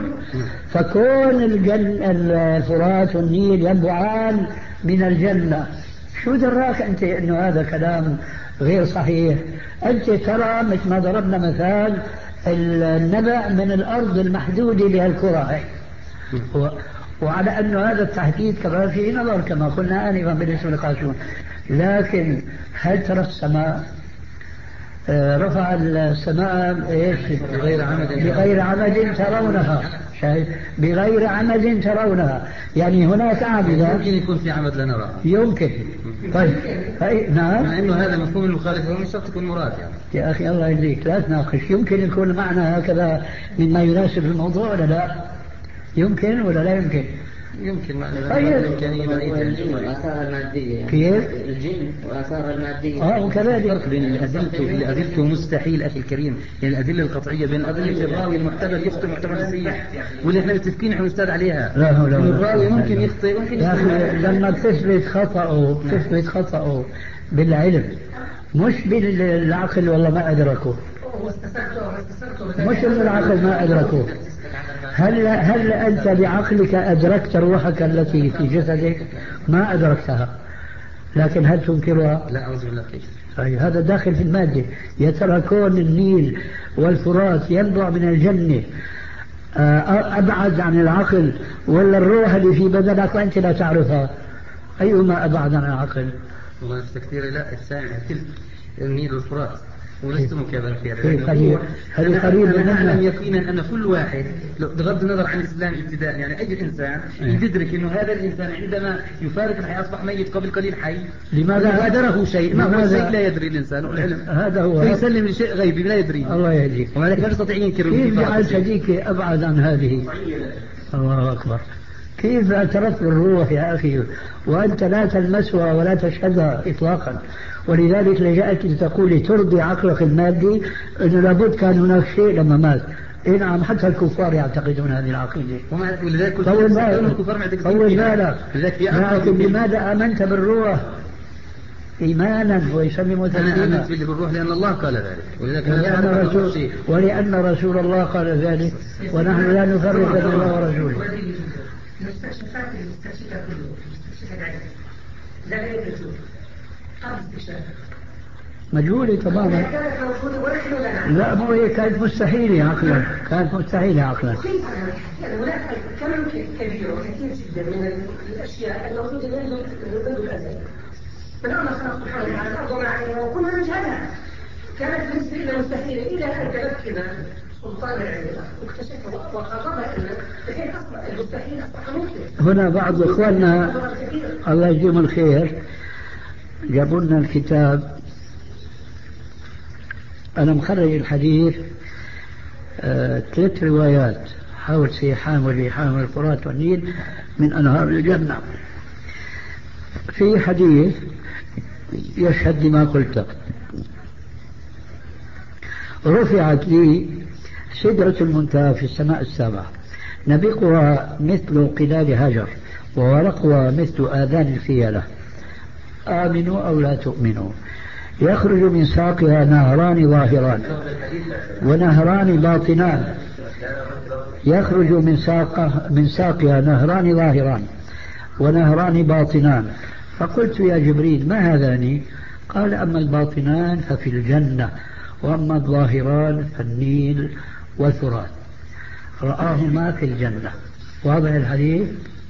فكون الجن الفرات والنيل ينبعان من الجنة شو دراك أنت أنه هذا كلام غير صحيح؟ أنت ترى مثل ما ضربنا مثال النبع من الأرض المحدودة لهالكرة، وعلى أنه هذا التحديد كمان فيه نظر كما قلنا آنفا بالنسبة للقاسون. لكن هل ترى السماء رفع السماء إيش بغير عمد بغير عمد ترونها؟ شايف بغير عمد ترونها يعني هناك عامدة يمكن يكون في عمد لنراها يمكن. طيب نعم مع انه هذا مفهوم المخالف ومش شرط يكون مراد يعني. يا اخي الله يهديك لا تناقش. يمكن يكون المعنى هكذا مما يناسب الموضوع ولا لا؟ يمكن ولا لا يمكن؟ يمكن معنى طيب. الإمكانية بعيدة. وآثارها المادية يعني. كيف؟ الجن وآثارها المادية. اه وكذلك الفرق بين الأدلة والأدلة مستحيل أخي الكريم، يعني الأدلة القطعية بين أدلة الراوي المعتبر يخطئ معتبر صحيح، واللي احنا متفقين احنا نستند عليها. لا لا لا. الراوي ممكن يخطئ ممكن يا أخي لما تثبت خطأه تثبت خطأه بالعلم مش بالعقل والله ما أدركه، مش إن العقل ما أدركه. هل هل أنت بعقلك أدركت روحك التي في جسدك؟ ما أدركتها، لكن هل تنكرها؟ لا أعوذ بالله. كيف؟ طيب هذا داخل في المادة. يا ترى كون النيل والفرات ينبع من الجنة أبعد عن العقل ولا الروح اللي في بدنك وأنت لا تعرفها؟ أيهما أبعد عن العقل؟ والله كثير. لا السامع كل النيل والفرات ولست مكابرا فيها. هذه قريب أنا منها. أعلم يقينا أن كل واحد بغض النظر عن الإسلام ابتداء، يعني أي إنسان يدرك أنه هذا الإنسان عندما يفارق الحياة أصبح ميت قبل قليل حي. لماذا غادره شيء؟ ما هو الشيء لا يدري الإنسان والعلم هذا هو فيسلم لشيء غيبي لا يدري. الله يهديك. ولكن لا يستطيع ينكر. كيف جعلت هذيك أبعد عن هذه؟ الله أكبر. كيف اعترفت بالروح يا أخي وأنت لا تلمسها ولا تشهدها إطلاقا؟ ولذلك لجأت لتقول ترضي عقلك المادي أنه لابد كان هناك شيء لما مات. إيه نعم، حتى الكفار يعتقدون هذه العقيدة. ولذلك طول بالك طول بالك. لكن لماذا آمنت بالروح إيمانا ويسلم تسليما؟ أنا آمنت بالروح لأن الله قال ذلك، ولذلك ولأن رسول, ولأن رسول الله قال ذلك، ونحن لا نفرق بين الله ورسوله. المستكشفات المستكشفة كله المستكشفة العلم لا يوجد قبل استكشاف مجهولة تماما. لا مو هي كانت مستحيلة عقلا، كانت مستحيلة عقلا. يعني هناك كم كبير وكثير جدا من الأشياء الموجودة منذ الأزل. من أول ما خلق سبحانه وتعالى الأرض وما وكنا نجهلها، كانت بالنسبة لنا مستحيلة إلى أن تمكن سلطان العلم واكتشفه وقربها لنا لكي أصبح المستحيل أصبح ممكن. هنا بعض إخواننا الله يجزيهم الخير جابوا لنا الكتاب. أنا مخرج الحديث آه، ثلاث روايات حول سيحان وريحان والفرات والنيل من أنهار الجنة. في حديث يشهد لما قلت. رفعت لي سدرة المنتهى في السماء السابعة، نبيقها مثل قلال هجر وورقها مثل آذان الفيلة، آمنوا أو لا تؤمنوا. يخرج من ساقها نهران ظاهران ونهران باطنان. يخرج من ساقها من ساقها نهران ظاهران ونهران باطنان. فقلت يا جبريل ما هذان؟ قال أما الباطنان ففي الجنة وأما الظاهران فالنيل والفرات. رآهما في الجنة. واضح الحديث.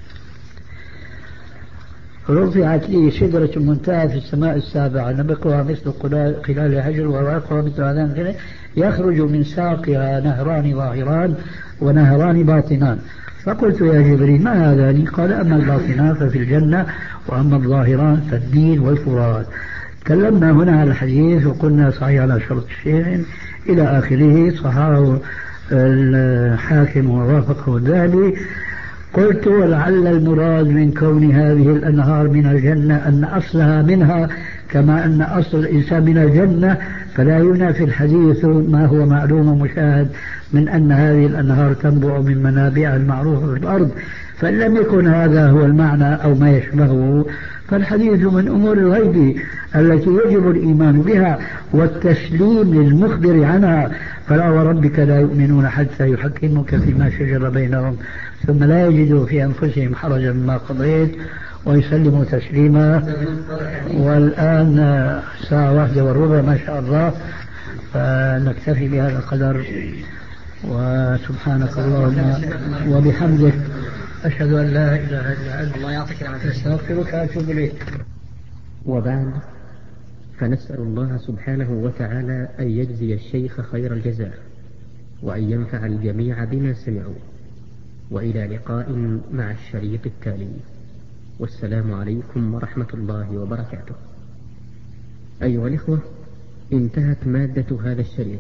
رفعت لي سدرة المنتهى في السماء السابعة، نبقها مثل قلال هجر وورقها مثل آذان الفيل، يخرج من ساقها نهران ظاهران ونهران باطنان. فقلت يا جبريل ما هذان؟ قال أما الباطنان ففي الجنة وأما الظاهران فالنيل والفرات. تكلمنا هنا على الحديث وقلنا صحيح على شرط الشيخ إلى آخره، صححه الحاكم ووافقه الذهبي. قلت ولعل المراد من كون هذه الأنهار من الجنة أن أصلها منها كما أن أصل الإنسان من الجنة، فلا ينافي الحديث ما هو معلوم ومشاهد من أن هذه الأنهار تنبع من منابعها المعروفة في الأرض. فإن لم يكن هذا هو المعنى أو ما يشبهه فالحديث من أمور الغيب التي يجب الإيمان بها والتسليم للمخبر عنها. فلا وربك لا يؤمنون حتى يحكموك فيما شجر بينهم ثم لا يجدوا في أنفسهم حرجا مما قضيت ويسلموا تسليما. والآن ساعة واحدة والربع ما شاء الله، فنكتفي بهذا القدر. وسبحانك اللهم وبحمدك أشهد أن لا إله إلا أنت الله يعطيك العافية أستغفرك وأتوب إليك. وبعد، فنسأل الله سبحانه وتعالى أن يجزي الشيخ خير الجزاء وأن ينفع الجميع بما سمعوا. وإلى لقاء مع الشريط التالي، والسلام عليكم ورحمة الله وبركاته. أيها الإخوة، انتهت مادة هذا الشريط،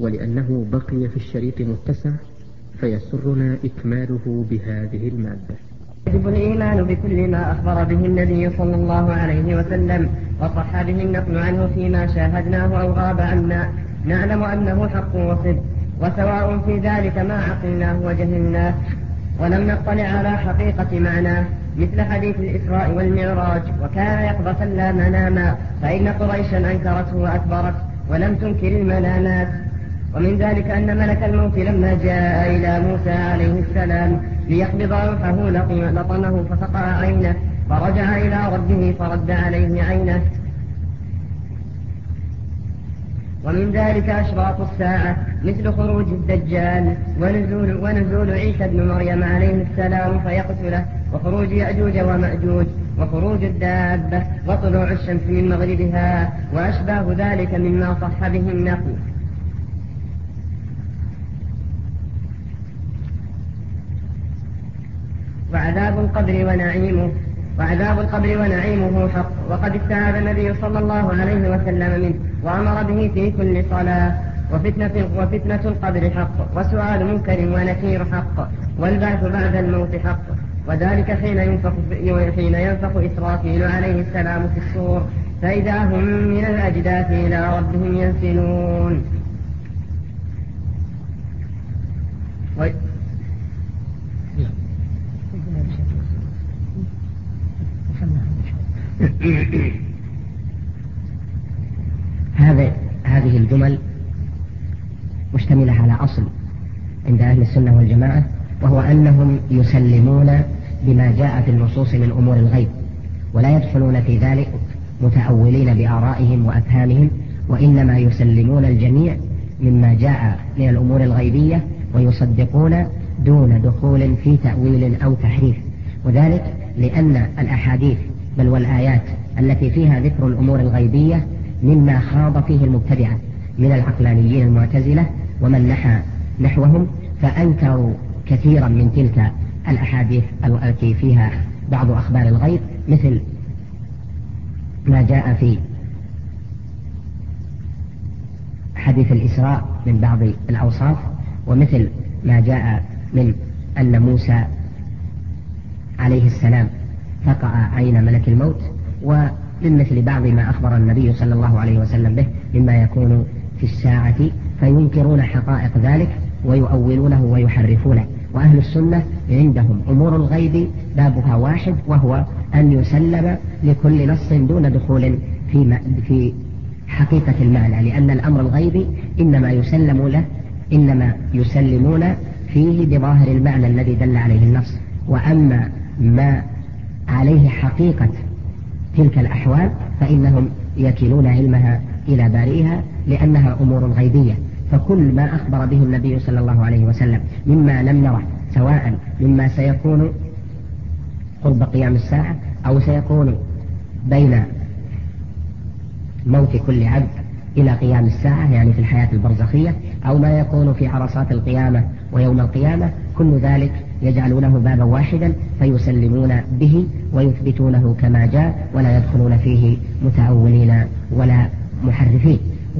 ولأنه بقي في الشريط متسع فيسرنا إكماله بهذه المادة. يجب الإيمان بكل ما أخبر به النبي صلى الله عليه وسلم وصح به النقل عنه فيما شاهدناه أو غاب عنا نعلم أنه حق وصدق، وسواء في ذلك ما عقلناه وجهلناه ولم نطلع على حقيقة معناه، مثل حديث الإسراء والمعراج وكان يقظة لا مناما، فإن قريشا أنكرته وأكبرته ولم تنكر المنامات. ومن ذلك أن ملك الموت لما جاء إلى موسى عليه السلام ليقبض روحه لطمه ففقع عينه، فرجع إلى ربه فرد عليه عينه. ومن ذلك أشراط الساعة مثل خروج الدجال ونزول, ونزول عيسى بن مريم عليه السلام فيقتله، وخروج يأجوج ومأجوج، وخروج الدابة، وطلوع الشمس من مغربها، وأشباه ذلك مما صح به النقل. وعذاب القبر ونعيمه وعذاب القبر ونعيمه حق، وقد استعاذ النبي صلى الله عليه وسلم منه وأمر به في كل صلاة. وفتنة, وفتنة القبر حق، وسؤال منكر ونكير حق، والبعث بعد الموت حق، وذلك حين ينفخ, حين ينفخ إسرافيل عليه السلام في الصور فإذا هم من الأجداث إلى ربهم ينسلون. و... هذه هذه الجمل مشتملة على أصل عند أهل السنة والجماعة، وهو أنهم يسلمون بما جاء في النصوص من أمور الغيب، ولا يدخلون في ذلك متأولين بآرائهم وأفهامهم، وإنما يسلمون الجميع مما جاء من الأمور الغيبية ويصدقون دون دخول في تأويل أو تحريف. وذلك لأن الأحاديث بل والآيات التي فيها ذكر الأمور الغيبية مما خاض فيه المبتدعة من العقلانيين المعتزلة ومن نحى نحوهم، فأنكروا كثيرا من تلك الأحاديث التي فيها بعض أخبار الغيب، مثل ما جاء في حديث الإسراء من بعض الأوصاف، ومثل ما جاء من أن موسى عليه السلام فقع عين ملك الموت، ومن مثل بعض ما أخبر النبي صلى الله عليه وسلم به مما يكون في الساعة، فينكرون حقائق ذلك ويؤولونه ويحرفونه. وأهل السنة عندهم أمور الغيب بابها واحد، وهو أن يسلم لكل نص دون دخول في في حقيقة المعنى، لأن الأمر الغيبي إنما يسلم له إنما يسلمون فيه بظاهر المعنى الذي دل عليه النص، وأما ما عليه حقيقة تلك الأحوال فإنهم يكلون علمها إلى بارئها لأنها أمور غيبية. فكل ما أخبر به النبي صلى الله عليه وسلم مما لم نره، سواء مما سيكون قرب قيام الساعة أو سيكون بين موت كل عبد إلى قيام الساعة يعني في الحياة البرزخية، أو ما يكون في عرصات القيامة ويوم القيامة، كل ذلك يجعلونه بابا واحدا فيسلمون به ويثبتونه كما جاء، ولا يدخلون فيه متأولين ولا محرفين.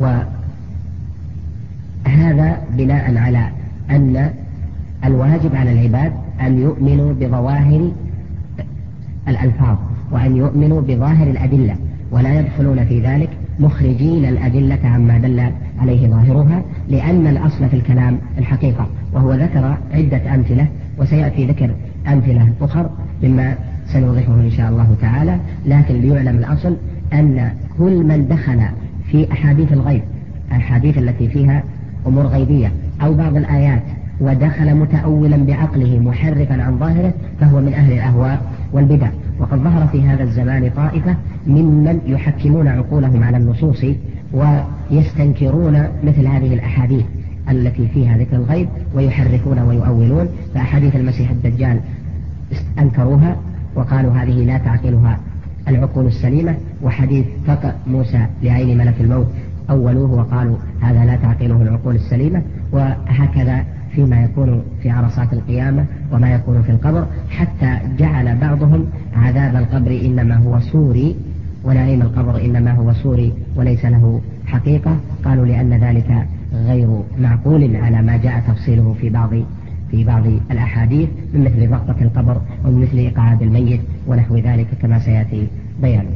وهذا بناء على أن الواجب على العباد أن يؤمنوا بظواهر الألفاظ وأن يؤمنوا بظاهر الأدلة، ولا يدخلون في ذلك مخرجين الأدلة عما دل عليه ظاهرها، لأن الأصل في الكلام الحقيقة. وهو ذكر عدة أمثلة وسيأتي ذكر أمثلة أخر مما سنوضحه إن شاء الله تعالى، لكن ليعلم الأصل أن كل من دخل في أحاديث الغيب، الحديث التي فيها أمور غيبية أو بعض الآيات، ودخل متأولا بعقله محرفا عن ظاهره، فهو من أهل الأهواء والبدع. وقد ظهر في هذا الزمان طائفة ممن يحكمون عقولهم على النصوص ويستنكرون مثل هذه الأحاديث التي فيها ذكر الغيب ويحرفون ويؤولون. فأحاديث المسيح الدجال أنكروها وقالوا هذه لا تعقلها العقول السليمة، وحديث فقع موسى لعين ملك الموت أولوه وقالوا هذا لا تعقله العقول السليمة. وهكذا فيما يكون في عرصات القيامة وما يكون في القبر، حتى جعل بعضهم عذاب القبر إنما هو صوري ونعيم القبر إنما هو صوري وليس له حقيقة، قالوا لأن ذلك غير معقول على ما جاء تفصيله في بعض في بعض الأحاديث من مثل ضغطة القبر ومن مثل إقعاد الميت ونحو ذلك كما سيأتي بيانه.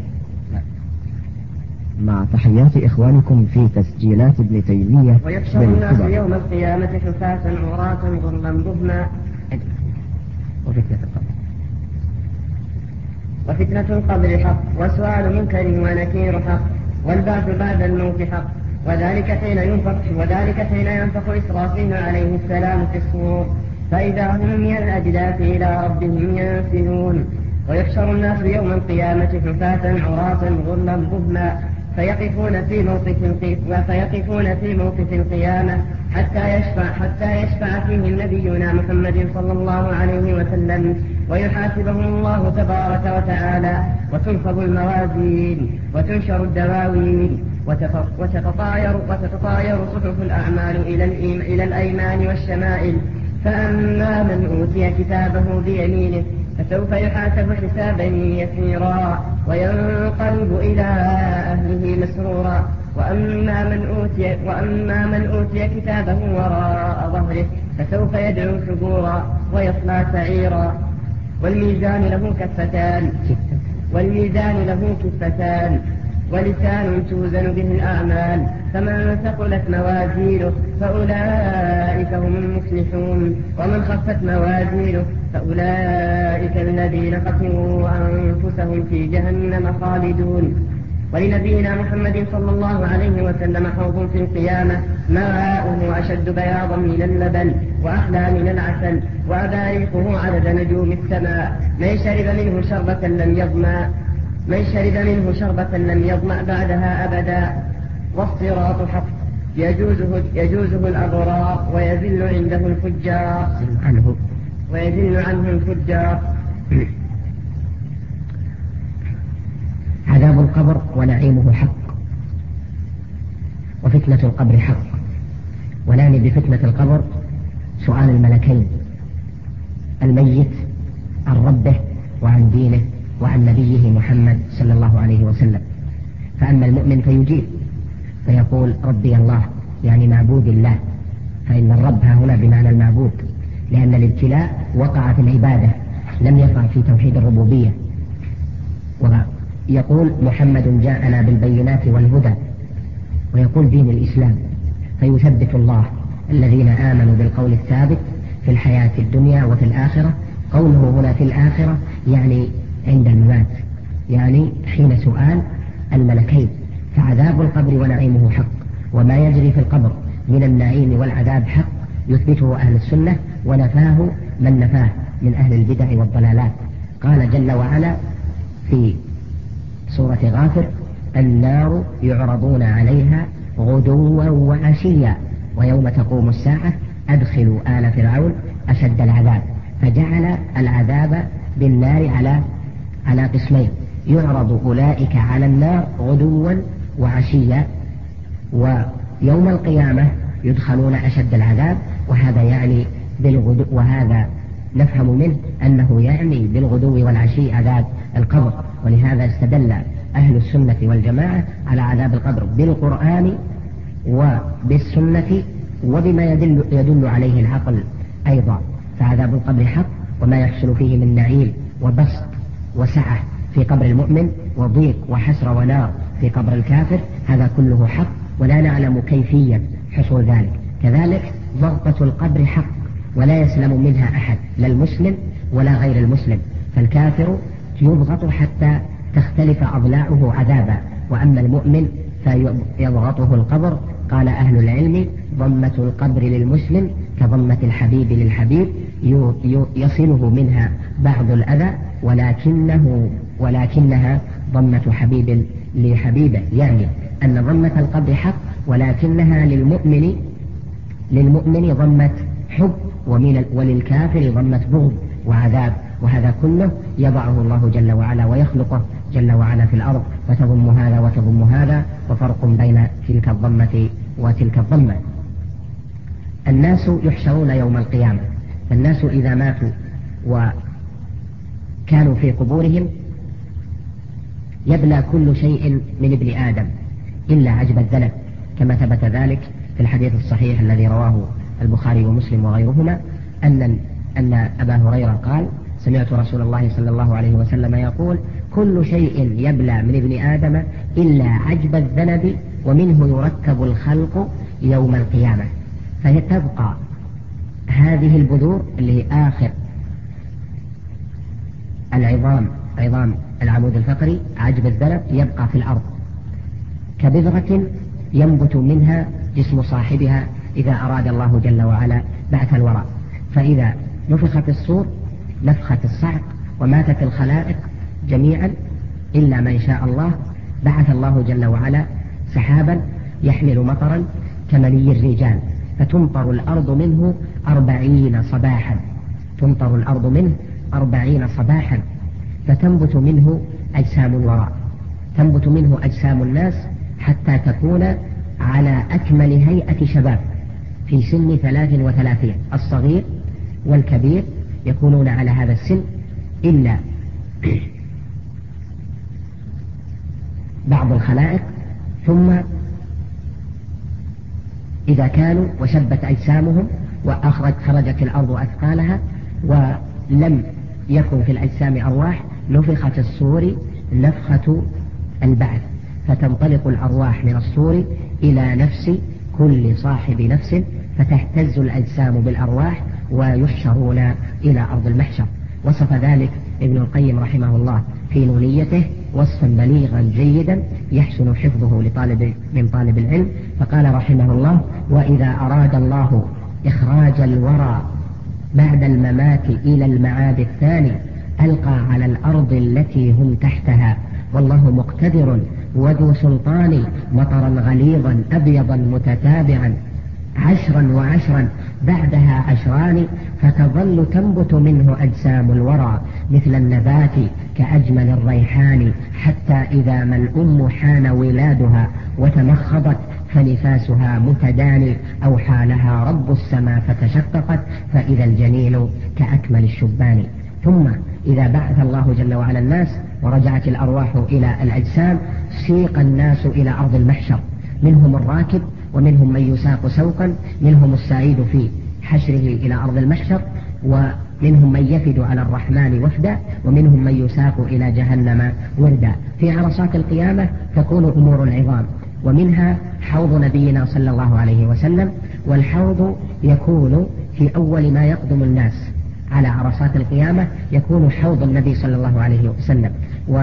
مع تحيات إخوانكم في تسجيلات ابن تيمية. ويحشر الناس يوم القيامة حفاة عراة غرلا بهما. وفتنة القبر وفتنة القبر حق، وسؤال منكر ونكير حق، والبعث بعد الموت حق، وذلك حين ينفخ وذلك حين ينفخ إسرافيل عليه السلام في الصور، فإذا هم من الأجداث إلى ربهم ينسلون. ويحشر الناس يوم القيامة حفاة عراة غرلا بهما، فيقفون في موقف فيقفون في موقف القيامة حتى يشفع حتى يشفع فيهم نبينا محمد صلى الله عليه وسلم، ويحاسبهم الله تبارك وتعالى، وتنصب الموازين، وتنشر الدواوين، وتتطاير وتتطاير صحف الأعمال إلى إلى الأيمان والشمائل. فأما من أوتي كتابه بيمينه فسوف يحاسب حسابا يسيرا وينقلب إلى أهله مسرورا، وأما من أوتي, وأما من أوتي كتابه وراء ظهره فسوف يدعو ثبورا ويصلى سعيرا. والميزان له كفتان والميزان له كفتان ولسان توزن به الأعمال، فمن ثقلت موازينه فأولئك هم المفلحون، ومن خفت موازينه فأولئك الذين خسروا أنفسهم في جهنم خالدون. ولنبينا محمد صلى الله عليه وسلم حوض في القيامة ماؤه أشد بياضا من اللبن وأحلى من العسل، وأباريقه عدد نجوم السماء، من شرب منه شربة لم يظمأ من شرب منه شربة لم يظمأ بعدها أبدا. والصراط حق يجوزه, يجوزه الأبرار ويذل عنده الفجار عنه ويذل عنه الفجار. عذاب القبر ونعيمه حق، وفتنة القبر حق. ونعني بفتنة القبر سؤال الملكين الميت عن ربه وعن دينه وعن نبيه محمد صلى الله عليه وسلم. فأما المؤمن فيجيب فيقول ربي الله، يعني معبود الله، فإن الرب هنا بمعنى المعبود، لأن الابتلاء وقع في العبادة لم يقع في توحيد الربوبية. ويقول محمد جاءنا بالبينات والهدى، ويقول دين الإسلام، فيثبت الله الذين آمنوا بالقول الثابت في الحياة الدنيا وفي الآخرة. قوله هنا في الآخرة يعني عند الممات، يعني حين سؤال الملكين. فعذاب القبر ونعيمه حق، وما يجري في القبر من النعيم والعذاب حق يثبته أهل السنة، ونفاه من نفاه من أهل البدع والضلالات. قال جل وعلا في سورة غافر: النار يعرضون عليها غدوا وعشيا ويوم تقوم الساعة أدخلوا آل فرعون أشد العذاب. فجعل العذاب بالنار على على قسمين: يعرض أولئك على النار غدوا وعشيا، ويوم القيامة يدخلون أشد العذاب. وهذا يعني بالغدو، وهذا نفهم منه أنه يعني بالغدو والعشي عذاب القبر. ولهذا استدل أهل السنة والجماعة على عذاب القبر بالقرآن وبالسنة وبما يدل, يدل عليه العقل أيضا. فعذاب القبر حق، وما يحصل فيه من نعيم وبسط وسعة في قبر المؤمن وضيق وحسرة ونار في قبر الكافر، هذا كله حق، ولا نعلم كيفية حصول ذلك. كذلك ضغطة القبر حق، ولا يسلم منها أحد، لا المسلم ولا غير المسلم. فالكافر يضغط حتى تختلف أضلاعه عذابا، وأما المؤمن فيضغطه القبر. قال أهل العلم: ضمة القبر للمسلم كضمة الحبيب للحبيب، يصله منها بعض الأذى، ولكنه ولكنها ضمة حبيب لحبيبه، يعني أن ضمة القبر حق، ولكنها للمؤمن للمؤمن ضمة حب، ومن وللكافر ضمة بغض وعذاب. وهذا كله يضعه الله جل وعلا ويخلقه جل وعلا في الأرض، فتضم هذا وتضم هذا، وفرق بين تلك الضمة وتلك الضمة. الناس يحشرون يوم القيامة، فالناس إذا ماتوا وكانوا في قبورهم يبلى كل شيء من ابن آدم إلا عجب الذنب، كما ثبت ذلك في الحديث الصحيح الذي رواه البخاري ومسلم وغيرهما أن أن أبا هريرة قال سمعت رسول الله صلى الله عليه وسلم يقول كل شيء يبلى من ابن آدم إلا عجب الذنب ومنه يركب الخلق يوم القيامة. فتبقى هذه البذور اللي هي آخر العظام عظام العمود الفقري عجب الذنب يبقى في الأرض كبذرة ينبت منها جسم صاحبها إذا أراد الله جل وعلا بعث الوراء. فإذا نفخت الصور نفخت الصعق وماتت الخلائق جميعا إلا من شاء الله بعث الله جل وعلا سحابا يحمل مطرا كمني الرجال فتمطر الأرض منه أربعين صباحا تمطر الأرض منه أربعين صباحا فتنبت منه أجسام الوراء تنبت منه أجسام الناس حتى تكون على أكمل هيئة شباب في سن ثلاث وثلاثين. الصغير والكبير يكونون على هذا السن إلا بعض الخلائق. ثم إذا كانوا وشبت أجسامهم وأخرج خرجت الأرض أثقالها ولم يكن في الأجسام أرواح نفخت الصور نفخة البعث فتنطلق الأرواح من الصور إلى نفس كل صاحب نفس فتهتز الأجسام بالأرواح ويحشرون إلى أرض المحشر. وصف ذلك ابن القيم رحمه الله في نونيته وصفا بليغا جيدا يحسن حفظه لطالب من طالب العلم. فقال رحمه الله وإذا أراد الله إخراج الورى بعد الممات إلى المعاد الثاني ألقى على الأرض التي هم تحتها والله مقتدر وذو سلطان مطرا غليظا أبيضا متتابعا عشرا وعشرا بعدها عشران فتظل تنبت منه أجسام الورى مثل النبات كأجمل الريحان حتى إذا ما الأم حان ولادها وتمخضت فنفاسها متداني أوحى لها رب السماء فتشققت فإذا الجنين كأكمل الشبان. ثم إذا بعث الله جل وعلا الناس ورجعت الأرواح إلى الأجسام سيق الناس إلى أرض المحشر منهم الراكب ومنهم من يساق سوقا منهم السعيد في حشره إلى أرض المحشر ومنهم من يفد على الرحمن وفدا ومنهم من يساق إلى جهنم وردا. في عرصات القيامة تكون أمور العظام ومنها حوض نبينا صلى الله عليه وسلم. والحوض يكون في أول ما يقدم الناس على عرصات القيامة يكون حوض النبي صلى الله عليه وسلم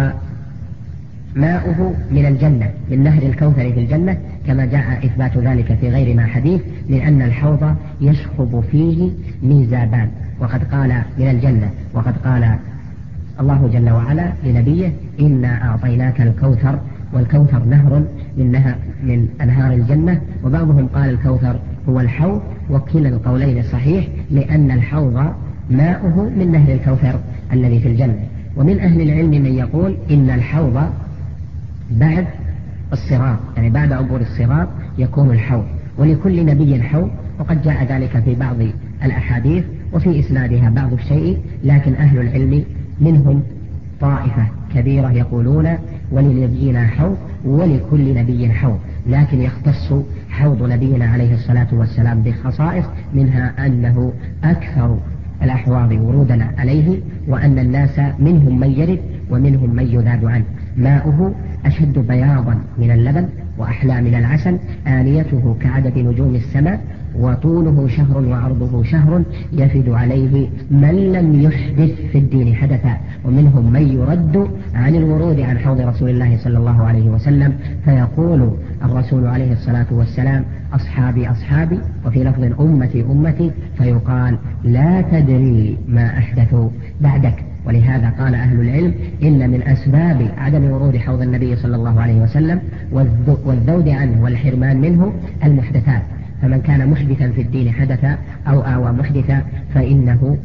وماؤه من الجنة من نهر الكوثر في الجنة كما جاء إثبات ذلك في غير ما حديث لأن الحوض يشخب فيه ميزابان وقد قال من الجنة وقد قال الله جل وعلا لنبيه إنا أعطيناك الكوثر والكوثر نهر من, نهر من أنهار الجنة. وبعضهم قال الكوثر هو الحوض وكلا القولين صحيح لأن الحوض ماؤه من نهر الكوثر الذي في الجنة. ومن أهل العلم من يقول إن الحوض بعد الصراط يعني بعد عبور الصراط يكون الحوض ولكل نبي حوض وقد جاء ذلك في بعض الأحاديث وفي إسنادها بعض الشيء. لكن أهل العلم منهم طائفة كبيرة يقولون ولنبينا حوض ولكل نبي حوض لكن يختص حوض نبينا عليه الصلاة والسلام بخصائص منها أنه أكثر الأحواض ورودا عليه وأن الناس منهم من يرد ومنهم من يذاد عنه. ماؤه أشد بياضا من اللبن وأحلى من العسل آنيته كعدد نجوم السماء وطوله شهر وعرضه شهر يفد عليه من لم يحدث في الدين حدثا. ومنهم من يرد عن الورود عن حوض رسول الله صلى الله عليه وسلم فيقول الرسول عليه الصلاة والسلام أصحابي أصحابي وفي لفظ أمتي أمتي فيقال لا تدري ما أحدثوا بعدك. ولهذا قال أهل العلم إن من أسباب عدم ورود حوض النبي صلى الله عليه وسلم والذود عنه والحرمان منه المحدثات. فمن كان محدثا في الدين حدثا أو آوى محدثا فإنه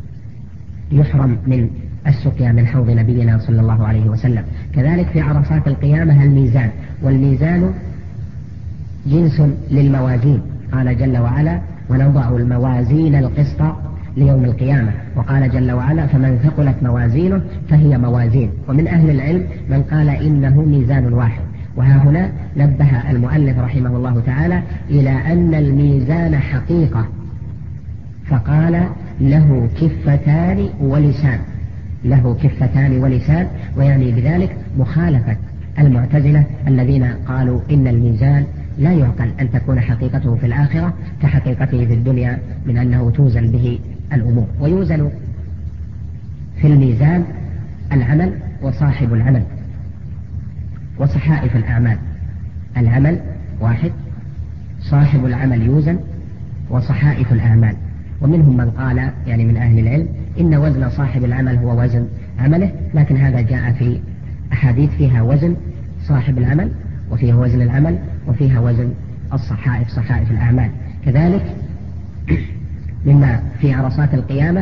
يحرم من السقيا من حوض نبينا صلى الله عليه وسلم. كذلك في عرصات القيامة الميزان والميزان جنس للموازين قال جل وعلا ونضع الموازين القسط ليوم القيامة. وقال جل وعلا فمن ثقلت موازينه فهي موازين. ومن أهل العلم من قال إنه ميزان واحد. وها هنا نبه المؤلف رحمه الله تعالى إلى أن الميزان حقيقة فقال له كفتان ولسان، له كفتان ولسان، ويعني بذلك مخالفة المعتزلة الذين قالوا إن الميزان لا يعقل أن تكون حقيقته في الآخرة كحقيقته في الدنيا من أنه توزن به الأمور. ويوزن في الميزان العمل وصاحب العمل وصحائف الأعمال. العمل واحد، صاحب العمل يوزن، وصحائف الأعمال. ومنهم من قال يعني من أهل العلم إن وزن صاحب العمل هو وزن عمله، لكن هذا جاء في أحاديث فيها وزن صاحب العمل وفيها وزن العمل وفيها وزن الصحائف صحائف الأعمال. كذلك مما في عرصات القيامة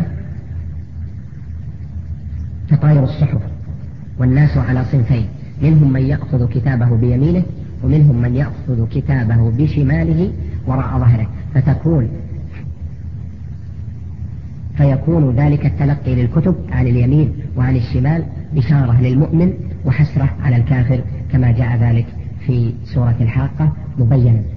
تطاير الصحف، والناس على صنفين، منهم من يأخذ كتابه بيمينه ومنهم من يأخذ كتابه بشماله وراء ظهره، فتكون فيكون ذلك التلقي للكتب عن اليمين وعن الشمال بشارة للمؤمن وحسرة على الكافر، كما جاء ذلك في سورة الحاقة مبينا.